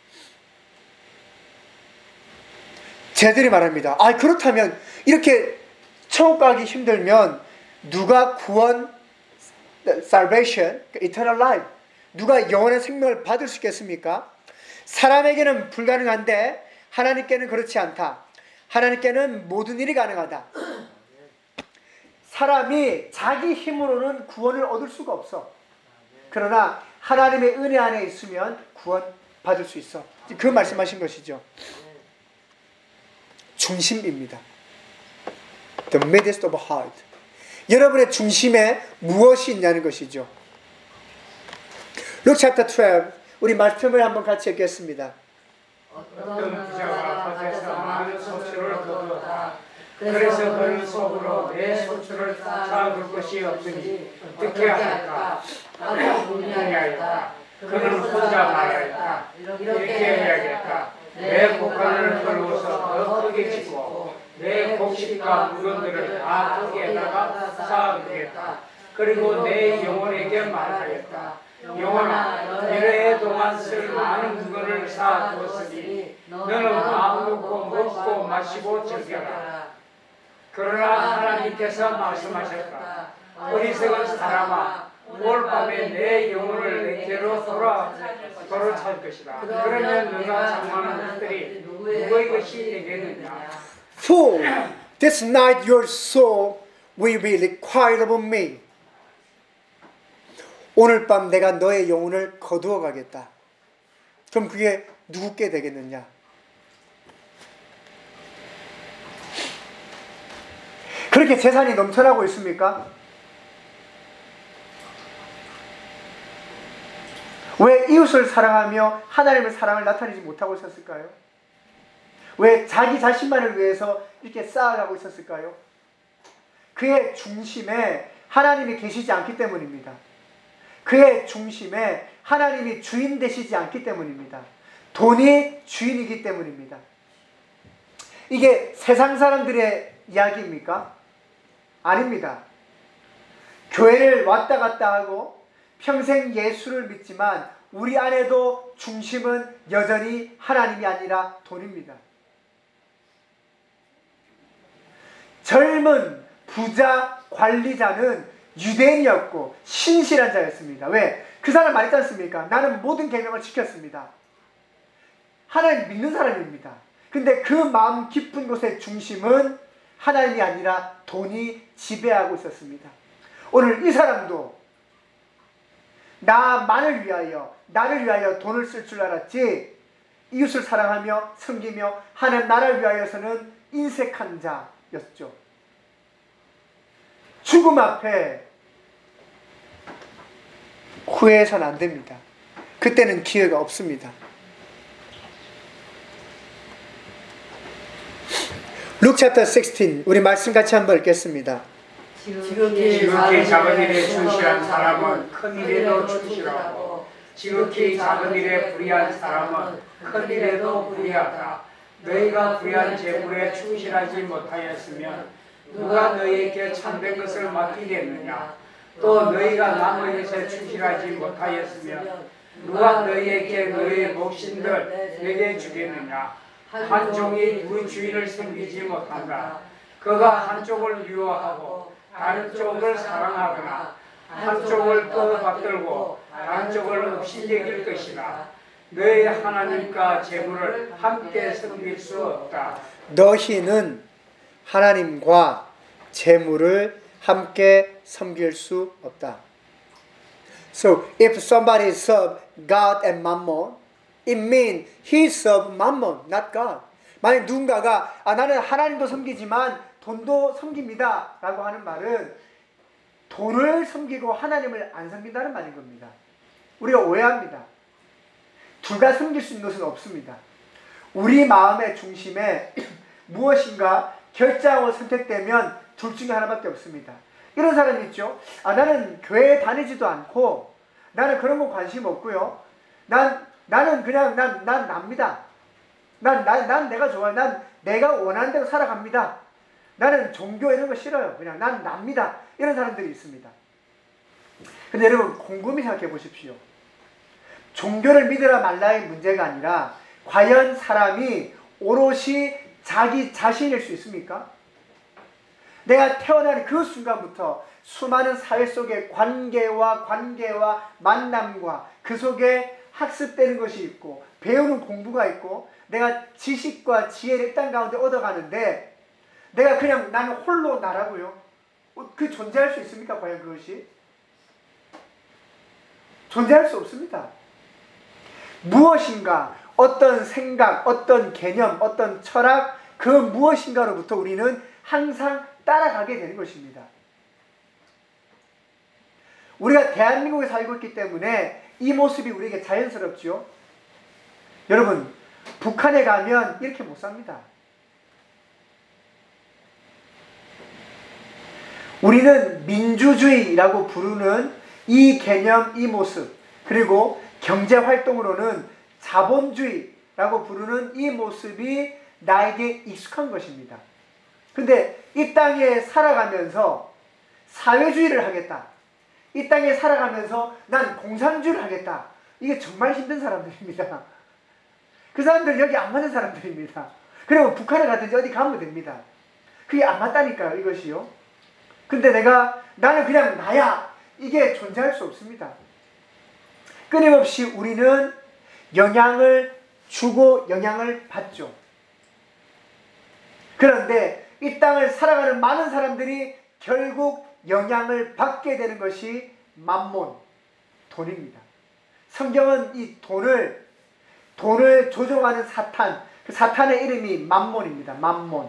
쟤들이 말합니다. 아, 그렇다면 이렇게 천국 가기 힘들면 누가 구원, salvation, eternal life, 누가 영원한 생명을 받을 수 있겠습니까? 사람에게는 불가능한데 하나님께는 그렇지 않다. 하나님께는 모든 일이 가능하다. 사람이 자기 힘으로는 구원을 얻을 수가 없어. 그러나 하나님의 은혜 안에 있으면 구원 받을 수 있어. 그 말씀하신 것이죠. 중심입니다. The midst of heart. 여러분의 중심에 무엇이 있냐는 것이죠. Luke chapter twelve. 우리 말씀을 한번 같이 읽겠습니다. 어떤 부자가 밭에서 많은 소출을 거두었다. 그래서 그는 속으로 내 소출을 쌓아둘 것이 없으니 어떻게 할까? 나도 궁리하였다. 그는 혼자 말하였다. 이렇게 해야겠다. 내 곡간을 걸어서 더 크게 짓고 내 곡식과 물건들을 다 거기에다가 쌓아두겠다. 그리고 내 영혼에게 말하겠다. 영혼아, 이래 동안 쓸 많은 물건을 쌓아두었으니 너는 마음 놓고 먹고 마시고 즐겨라. 그러나 하나님께서 말씀하셨다. 어리석은 사람아, 올 밤에 내 영혼을 내게로 돌아 도로 찰 것이다. 그러면 너가 장만한 것들이 누구의 것이 되겠느냐? For this night your soul will be required of me. 오늘 밤 내가 너의 영혼을 거두어 가겠다. 그럼 그게 누구께 되겠느냐? 그렇게 재산이 넘쳐나고 있습니까? 왜 이웃을 사랑하며 하나님의 사랑을 나타내지 못하고 있었을까요? 왜 자기 자신만을 위해서 이렇게 쌓아가고 있었을까요? 그의 중심에 하나님이 계시지 않기 때문입니다. 그의 중심에 하나님이 주인 되시지 않기 때문입니다. 돈이 주인이기 때문입니다. 이게 세상 사람들의 이야기입니까? 아닙니다. 교회를 왔다 갔다 하고 평생 예수를 믿지만 우리 안에도 중심은 여전히 하나님이 아니라 돈입니다. 젊은 부자 관리자는 유대인이었고 신실한 자였습니다. 왜? 그 사람 말했지 않습니까? 나는 모든 계명을 지켰습니다. 하나님 믿는 사람입니다. 근데 그 마음 깊은 곳의 중심은 하나님이 아니라 돈이 지배하고 있었습니다. 오늘 이 사람도 나만을 위하여, 나를 위하여 돈을 쓸 줄 알았지 이웃을 사랑하며 섬기며 하는 나를 위하여서는 인색한 자였죠. 죽음 앞에 후회해서는 안 됩니다. 그때는 기회가 없습니다. Luke chapter sixteen, 우리 말씀 같이 한번 읽겠습니다. 지극히 작은 일에 충실한 사람은 큰 일에도 충실하고 지극히 작은 일에 불의한 사람은 큰 일에도 불의하다. 너희가 불의한 재물에 충실하지 못하였으면 누가 너희에게 참된 것을 맡기겠느냐? 또 너희가 남의 것에 충실하지 못하였으면 누가 너희에게 너희의 몫인들 내게 주겠느냐? 한 종이 두 주인을 섬기지 못한다. 그가 한쪽을 유혹하고 다른 쪽을 사랑하거나 한쪽을 떠받들고 다른 쪽을 없이 여길 것이다. 너희 하나님과 재물을 함께 섬길 수 없다. 너희는 하나님과 재물을 함께 섬길 수 없다. So if somebody serve God and Mammon, it means he serve Mammon, not God. 만약 누군가가 아, 나는 하나님도 섬기지만 돈도 섬깁니다 라고 하는 말은 돈을 섬기고 하나님을 안 섬긴다는 말인 겁니다. 우리가 오해합니다. 둘 다 섬길 수 있는 것은 없습니다. 우리 마음의 중심에 무엇인가 결정하고 선택되면 둘 중에 하나밖에 없습니다. 이런 사람이 있죠. 아, 나는 교회에 다니지도 않고 나는 그런 거 관심 없고요. 난, 나는 그냥 난, 난 납니다. 난, 난, 난 내가 좋아요. 난 내가 원하는 대로 살아갑니다. 나는 종교 이런 거 싫어요. 그냥 난 납니다. 이런 사람들이 있습니다. 근데 여러분 곰곰이 생각해 보십시오. 종교를 믿으라 말라의 문제가 아니라 과연 사람이 오롯이 자기 자신일 수 있습니까? 내가 태어난 그 순간부터 수많은 사회 속의 관계와 관계와 만남과 그 속에 학습되는 것이 있고 배우는 공부가 있고 내가 지식과 지혜를 일단 가운데 얻어가는데 내가 그냥 나는 홀로 나라고요? 그 존재할 수 있습니까? 과연 그것이? 존재할 수 없습니다. 무엇인가 어떤 생각, 어떤 개념, 어떤 철학 그 무엇인가로부터 우리는 항상 따라가게 되는 것입니다. 우리가 대한민국에 살고 있기 때문에 이 모습이 우리에게 자연스럽죠. 여러분 북한에 가면 이렇게 못 삽니다. 우리는 민주주의라고 부르는 이 개념, 이 모습, 그리고 경제활동으로는 자본주의, 라고 부르는 이 모습이 나에게 익숙한 것입니다. 근데 이 땅에 살아가면서 사회주의를 하겠다, 이 땅에 살아가면서 난 공산주의를 하겠다, 이게 정말 힘든 사람들입니다. 그 사람들 여기 안 맞는 사람들입니다. 그리고 북한에 가든지 어디 가면 됩니다. 그게 안 맞다니까요, 이것이요. 근데 내가 나는 그냥 나야, 이게 존재할 수 없습니다. 끊임없이 우리는 영향을 주고 영향을 받죠. 그런데 이 땅을 살아가는 많은 사람들이 결국 영향을 받게 되는 것이 맘몬, 돈입니다. 성경은 이 돈을 돈을 조종하는 사탄, 그 사탄의 이름이 맘몬입니다. 맘몬.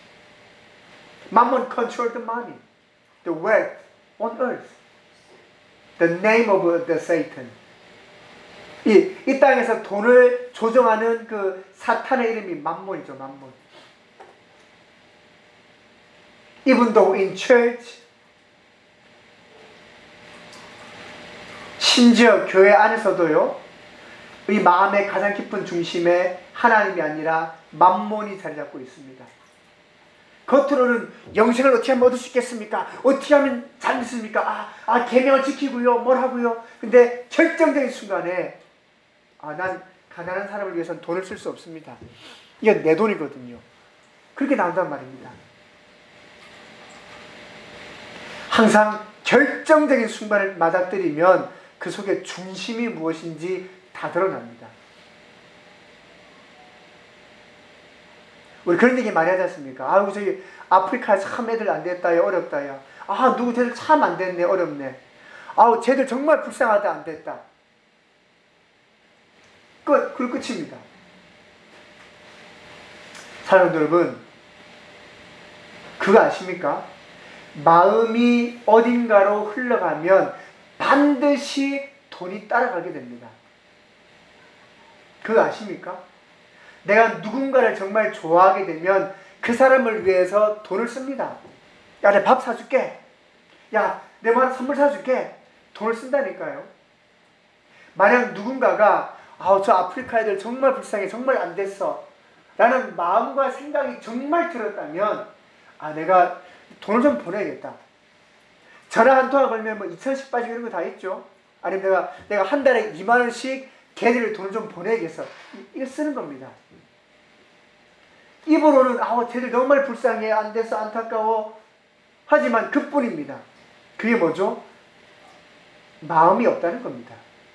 맘몬 control the money, the wealth on earth. The name of the Satan. 이, 이 땅에서 돈을 조종하는 그 사탄의 이름이 맘몬이죠. 맘몬. Even though in church, 심지어 교회 안에서도요, 이 마음의 가장 깊은 중심에 하나님이 아니라 맘몬이 자리 잡고 있습니다. 겉으로는 영생을 어떻게 하면 얻을 수 있겠습니까? 어떻게 하면 잘 믿습니까? 아, 아 계명을 지키고요, 뭘 하고요. 근데 결정적인 순간에 아, 난 가난한 사람을 위해서는 돈을 쓸 수 없습니다. 이건 내 돈이거든요. 그렇게 나온단 말입니다. 항상 결정적인 순간을 맞닥뜨리면 그 속에 중심이 무엇인지 다 드러납니다. 우리 그런 얘기 많이 하지 않습니까? 아유, 저기 아프리카에 참 애들 안 됐다, 야, 어렵다, 야. 아, 누구 쟤들 참 안 됐네, 어렵네. 아우, 쟤들 정말 불쌍하다, 안 됐다. 끝, 그리고 끝입니다. 사랑하는 여러분, 그거 아십니까? 마음이 어딘가로 흘러가면 반드시 돈이 따라가게 됩니다. 그거 아십니까? 내가 누군가를 정말 좋아하게 되면 그 사람을 위해서 돈을 씁니다. 야, 내 밥 사줄게. 야, 내 뭐 하나 선물 사줄게. 돈을 쓴다니까요. 만약 누군가가 아우, 저 아프리카 애들 정말 불쌍해, 정말 안 됐어 라는 마음과 생각이 정말 들었다면 아, 내가 돈을 좀 보내야겠다. 전화 한 통화 걸면 뭐 이천 원씩 빠지고 이런 거 다 있죠. 아니면 내가 내가 한 달에 이만 원씩 걔들을 돈을 좀 보내야겠어. 이거 쓰는 겁니다. 입으로는 아우, 쟤들 정말 불쌍해, 안 됐어, 안타까워 하지만 그뿐입니다. 그게 뭐죠? 마음이 없다는 겁니다.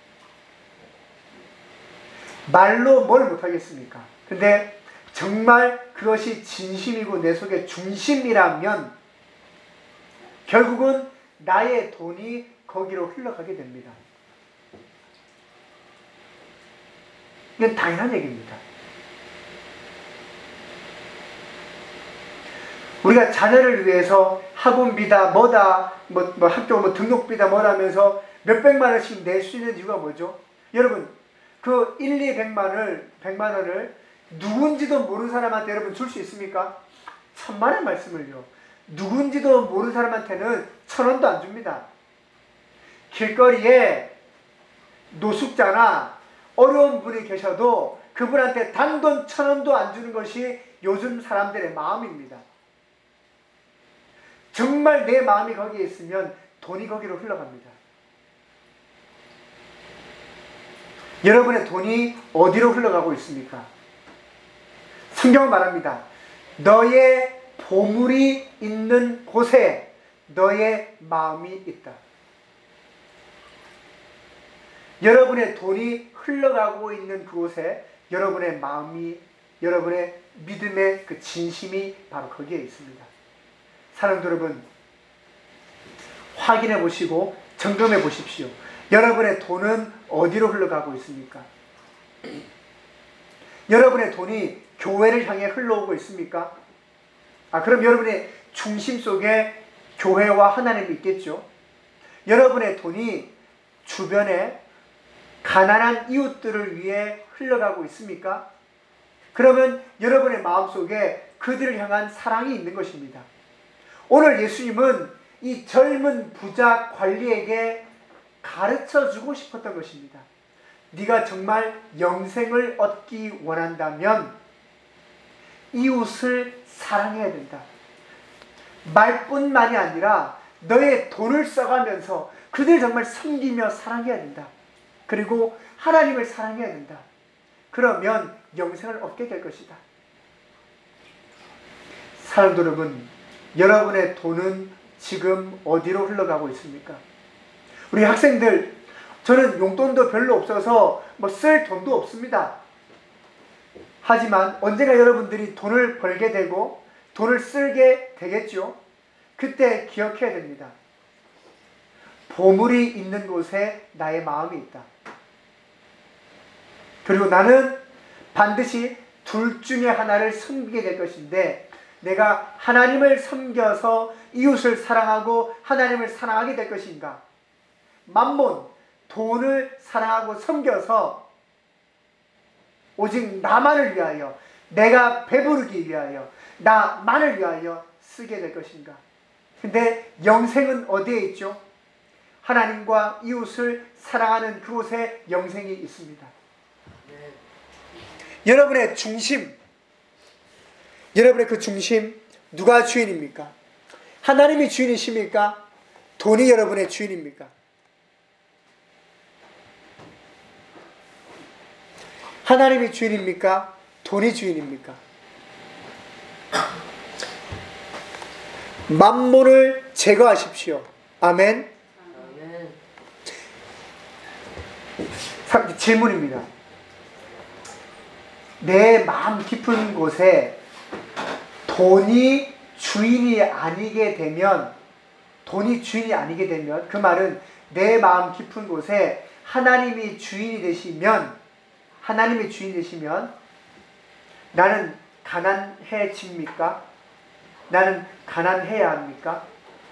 말로 뭘 못하겠습니까? 근데 정말 그것이 진심이고 내 속의 중심이라면 결국은 나의 돈이 거기로 흘러가게 됩니다. 이건 당연한 얘기입니다. 우리가 자녀를 위해서 학원비다, 뭐다, 뭐, 뭐 학교 뭐 등록비다, 뭐라면서 몇백만 원씩 낼 수 있는 이유가 뭐죠? 여러분, 그 일, 이백만 원을, 백만 원을 누군지도 모르는 사람한테 여러분 줄 수 있습니까? 천만의 말씀을요. 누군지도 모르는 사람한테는 천 원도 안 줍니다. 길거리에 노숙자나 어려운 분이 계셔도 그분한테 단돈 천 원도 안 주는 것이 요즘 사람들의 마음입니다. 정말 내 마음이 거기에 있으면 돈이 거기로 흘러갑니다. 여러분의 돈이 어디로 흘러가고 있습니까? 성경은 말합니다. 너의 보물이 있는 곳에 너의 마음이 있다. 여러분의 돈이 흘러가고 있는 그곳에 여러분의 마음이, 여러분의 믿음의 그 진심이 바로 거기에 있습니다. 사랑하는 여러분, 확인해 보시고 점검해 보십시오. 여러분의 돈은 어디로 흘러가고 있습니까? 여러분의 돈이 교회를 향해 흘러오고 있습니까? 아, 그럼 여러분의 중심 속에 교회와 하나님이 있겠죠? 여러분의 돈이 주변에 가난한 이웃들을 위해 흘러가고 있습니까? 그러면 여러분의 마음속에 그들을 향한 사랑이 있는 것입니다. 오늘 예수님은 이 젊은 부자 관리에게 가르쳐주고 싶었던 것입니다. 네가 정말 영생을 얻기 원한다면 이웃을 사랑해야 된다. 말뿐만이 아니라 너의 돈을 써가면서 그들 정말 섬기며 사랑해야 된다. 그리고 하나님을 사랑해야 된다. 그러면 영생을 얻게 될 것이다. 사랑도 여러분, 여러분의 돈은 지금 어디로 흘러가고 있습니까? 우리 학생들, 저는 용돈도 별로 없어서 뭐 쓸 돈도 없습니다. 하지만 언젠가 여러분들이 돈을 벌게 되고 돈을 쓰게 되겠죠. 그때 기억해야 됩니다. 보물이 있는 곳에 나의 마음이 있다. 그리고 나는 반드시 둘 중에 하나를 섬기게 될 것인데, 내가 하나님을 섬겨서 이웃을 사랑하고 하나님을 사랑하게 될 것인가? 만몬, 돈을 사랑하고 섬겨서 오직 나만을 위하여, 내가 배부르기 위하여, 나만을 위하여 쓰게 될 것인가? 근데 영생은 어디에 있죠? 하나님과 이웃을 사랑하는 그곳에 영생이 있습니다. 네. 여러분의 중심, 여러분의 그 중심, 누가 주인입니까? 하나님이 주인이십니까? 돈이 여러분의 주인입니까? 하나님이 주인입니까? 돈이 주인입니까? 만몬을 제거하십시오. 아멘. 아멘. 질문입니다. 내 마음 깊은 곳에 돈이 주인이 아니게 되면, 돈이 주인이 아니게 되면, 그 말은 내 마음 깊은 곳에 하나님이 주인이 되시면, 하나님이 주인 되시면 나는 가난해집니까? 나는 가난해야 합니까?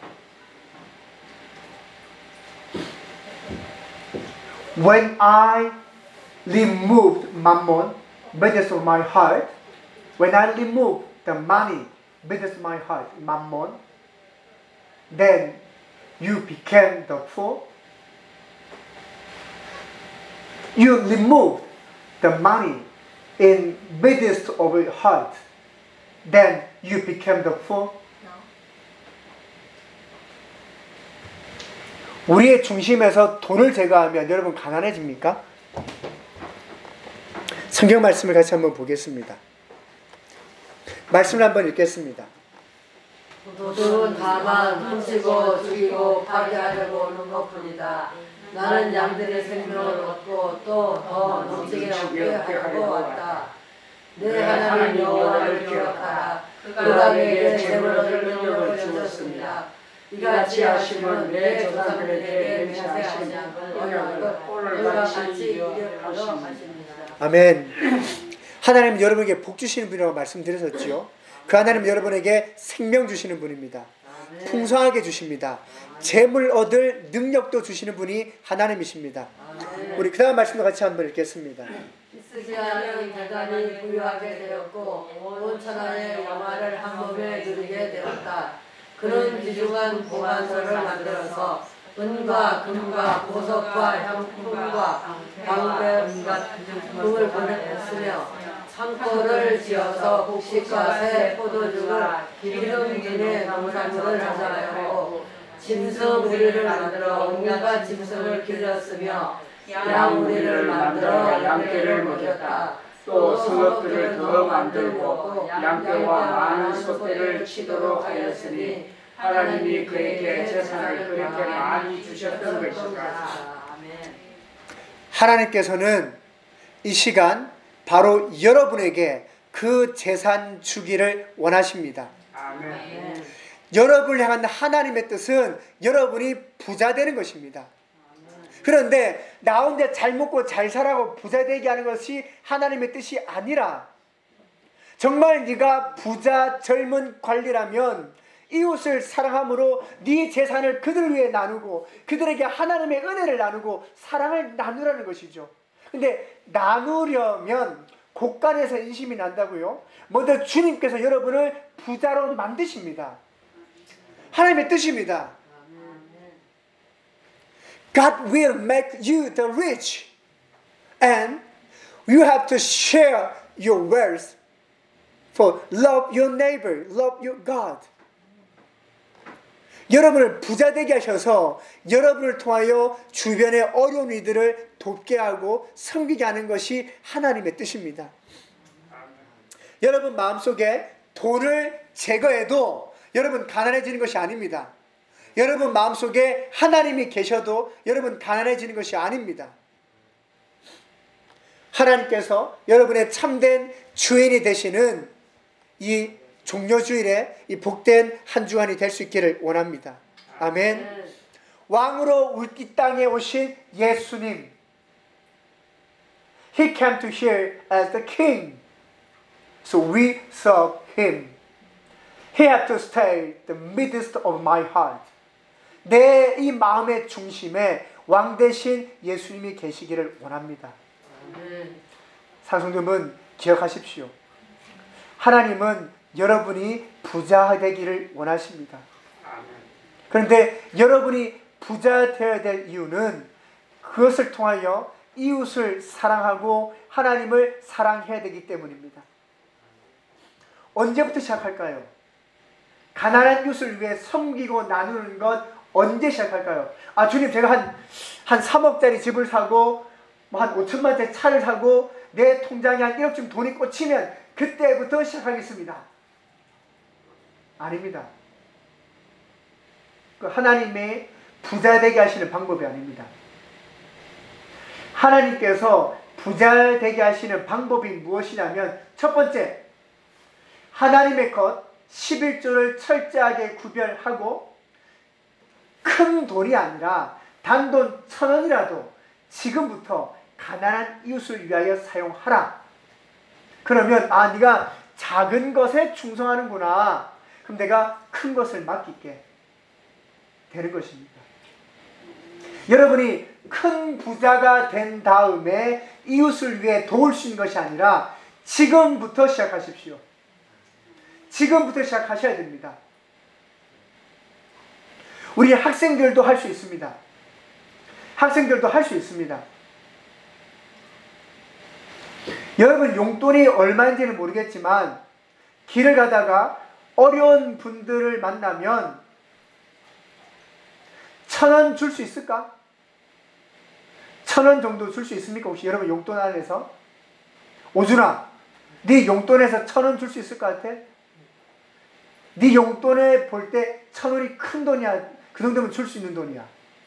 When I removed mammon, business of my heart, when I removed the money, business of my heart, mammon, then you became the fool. You removed the money in business of your heart, then you became the fool. 우리의 중심에서 돈을 제거하면 여러분 가난해집니까? 성경 말씀을 같이 한번 보겠습니다. 말씀을 한번 읽겠습니다. 도둑은 다만 훔치고 죽이고 파괴하려고 오는 것뿐이다. 나는 양들의 생명을 얻고 또 더 넘치게 얻게 하려고 왔다. 내 하나님 여호와를 기억하라. 그가 내게 재물을 능력을 주었습니다. 이같이 하심은 내 조상들에게 맹세하신 언약을 오늘 같이 이루려 하십니다. 아멘. 하나님 여러분에게 복 주시는 분이라고 말씀드렸었죠. 그 하나님 여러분에게 생명 주시는 분입니다. 풍성하게 주십니다. 재물 얻을 능력도 주시는 분이 하나님이십니다. 우리 그 다음 말씀도 같이 한번 읽겠습니다. 쓰지 않은 대단히 부유하게 되었고 온 천하의 영화를 한 몸에 누리게 되었다. 그는 귀중한 보관소를 만들어서 은과 금과 보석과 향품과 방배 같은 금을 보냈으며 창고를 지어서 곡식과 새 포도주를 기름 등의 농산물을 저장하였고 짐승 우리를 만들어 온갖 짐승을 길렀으며 양 우리를 만들어 양떼를 먹였다. 또 성읍들을 더 만들고 양떼와 많은 소떼를 치도록 하였으니 하나님이 그에게 재산을 그렇게 많이 주셨던 것이다. 하나님께서는 이 시간 바로 여러분에게 그 재산 주기를 원하십니다. 아멘. 여러분을 향한 하나님의 뜻은 여러분이 부자 되는 것입니다. 그런데 나 혼자 잘 먹고 잘 살아고 부자 되게 하는 것이 하나님의 뜻이 아니라, 정말 네가 부자 젊은 관리라면 이웃을 사랑함으로 네 재산을 그들 위해 나누고 그들에게 하나님의 은혜를 나누고 사랑을 나누라는 것이죠. 근데 나누려면 곳간에서 인심이 난다고요. 먼저 주님께서 여러분을 부자로 만드십니다. 하나님의 뜻입니다. God will make you the rich. And you have to share your wealth for love your neighbor, love your God. 여러분을 부자 되게 하셔서 여러분을 통하여 주변의 어려운 이들을 돕게 하고 섬기게 하는 것이 하나님의 뜻입니다. 여러분 마음속에 돈을 제거해도 여러분 가난해지는 것이 아닙니다. 여러분 마음속에 하나님이 계셔도 여러분 가난해지는 것이 아닙니다. 하나님께서 여러분의 참된 주인이 되시는 이 종려주일에 이 복된 한 주간이 될 수 있기를 원합니다. 아멘. 왕으로 이 땅에 오신 예수님, He came to here as the king. So we serve Him. He had to stay the midst of my heart. 내 이 마음의 중심에 왕 대신 예수님이 계시기를 원합니다. 사랑성도님은 기억하십시오. 하나님은 여러분이 부자 되기를 원하십니다. 그런데 여러분이 부자 되어야 될 이유는 그것을 통하여 이웃을 사랑하고 하나님을 사랑해야 되기 때문입니다. 언제부터 시작할까요? 가난한 이웃을 위해 섬기고 나누는 것 언제 시작할까요? 아, 주님, 제가 한, 한 삼억짜리 집을 사고 뭐 한 오천만짜리 차를 사고 내 통장에 한 일억쯤 돈이 꽂히면 그때부터 시작하겠습니다. 아닙니다. 그 하나님의 부자 되게 하시는 방법이 아닙니다. 하나님께서 부자 되게 하시는 방법이 무엇이냐면 첫 번째, 하나님의 것 십일조를 철저하게 구별하고 큰 돈이 아니라 단돈 천 원이라도 지금부터 가난한 이웃을 위하여 사용하라. 그러면 아, 네가 작은 것에 충성하는구나. 그럼 내가 큰 것을 맡길게 되는 것입니다. 여러분이 큰 부자가 된 다음에 이웃을 위해 도울 수 있는 것이 아니라 지금부터 시작하십시오. 지금부터 시작하셔야 됩니다. 우리 학생들도 할 수 있습니다. 학생들도 할 수 있습니다. 여러분 용돈이 얼마인지는 모르겠지만 길을 가다가 어려운 분들을 만나면 천 원 줄 수 있을까? 천 원 정도 줄 수 있습니까? 혹시 여러분 용돈 안에서? 오준아, 네 용돈에서 천 원 줄 수 있을 것 같아? 네 용돈에 볼 때 천 원이 큰 돈이야? 그 정도면 줄 수 있는 돈이야?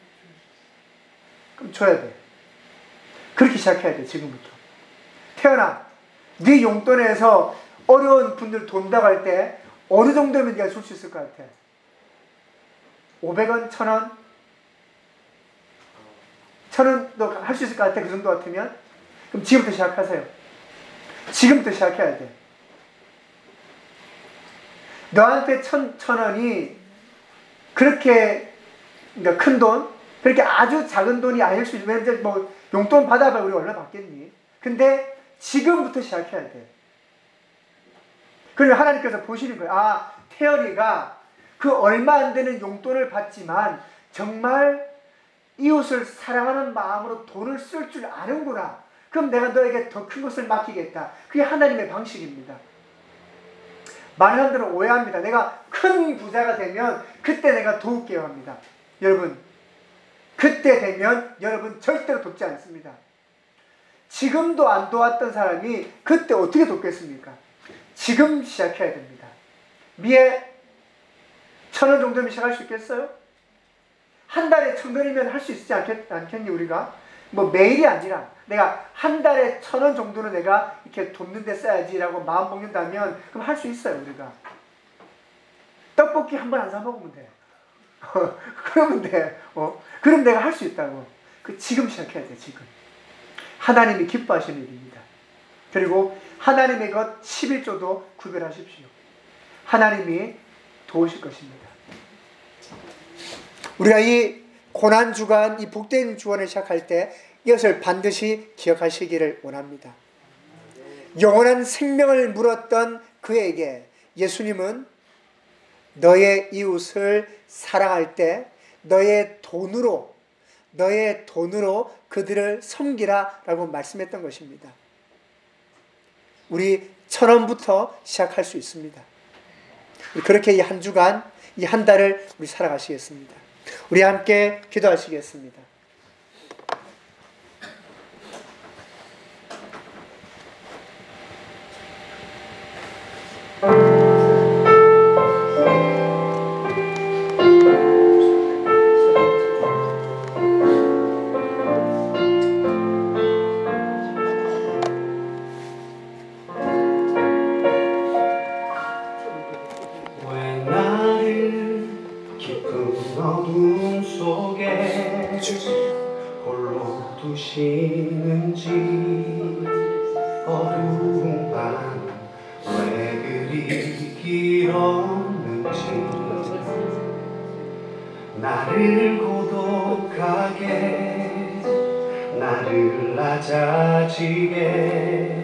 그럼 줘야 돼. 그렇게 시작해야 돼, 지금부터. 태연아, 네 용돈에서 어려운 분들 돈다고 할 때 어느 정도면 네가 줄 수 있을 것 같아? 오백 원, 천 원? 천 원도 할 수 있을 것 같아? 그 정도 같으면? 그럼 지금부터 시작하세요. 지금부터 시작해야 돼. 너한테 천, 천 원이 그렇게 그러니까 큰 돈, 그렇게 아주 작은 돈이 아닐 수 있어. 왜냐면 뭐 용돈 받아봐 우리 얼마 받겠니? 근데 지금부터 시작해야 돼. 그러면 하나님께서 보시는 거예요. 아, 태연이가 그 얼마 안 되는 용돈을 받지만 정말 이웃을 사랑하는 마음으로 돈을 쓸 줄 아는구나. 그럼 내가 너에게 더 큰 것을 맡기겠다. 그게 하나님의 방식입니다. 많은 사람들은 오해합니다. 내가 큰 부자가 되면 그때 내가 도울게요 합니다. 여러분, 그때 되면 여러분 절대로 돕지 않습니다. 지금도 안 도왔던 사람이 그때 어떻게 돕겠습니까? 지금 시작해야 됩니다. 미에 천 원 정도면 시작할 수 있겠어요? 한 달에 천 원이면 할 수 있지 않겠, 않겠니 우리가? 뭐 매일이 아니라 내가 한 달에 천 원 정도는 내가 이렇게 돕는 데 써야지라고 마음 먹는다면 그럼 할 수 있어요 우리가. 떡볶이 한 번 안 사 먹으면 돼. 그러면 돼. 어? 그럼 내가 할 수 있다고. 그 지금 시작해야 돼. 지금. 하나님이 기뻐하시는 일입니다. 그리고 하나님의 것 십일조도 구별하십시오. 하나님이 도우실 것입니다. 우리가 이 고난주간, 이 복된 주간을 시작할 때 이것을 반드시 기억하시기를 원합니다. 영원한 생명을 물었던 그에게 예수님은 너의 이웃을 사랑할 때 너의 돈으로 너의 돈으로 그들을 섬기라 라고 말씀했던 것입니다. 우리 천 원부터 시작할 수 있습니다. 그렇게 이 한 주간, 이 한 달을 우리 살아가시겠습니다. 우리 함께 기도하시겠습니다. 왜 나를 깊은 어둠 속에 홀로 두시는지, 어두운 밤 왜 그리 길었는지, 나를 고독하게, 나를 낮아지게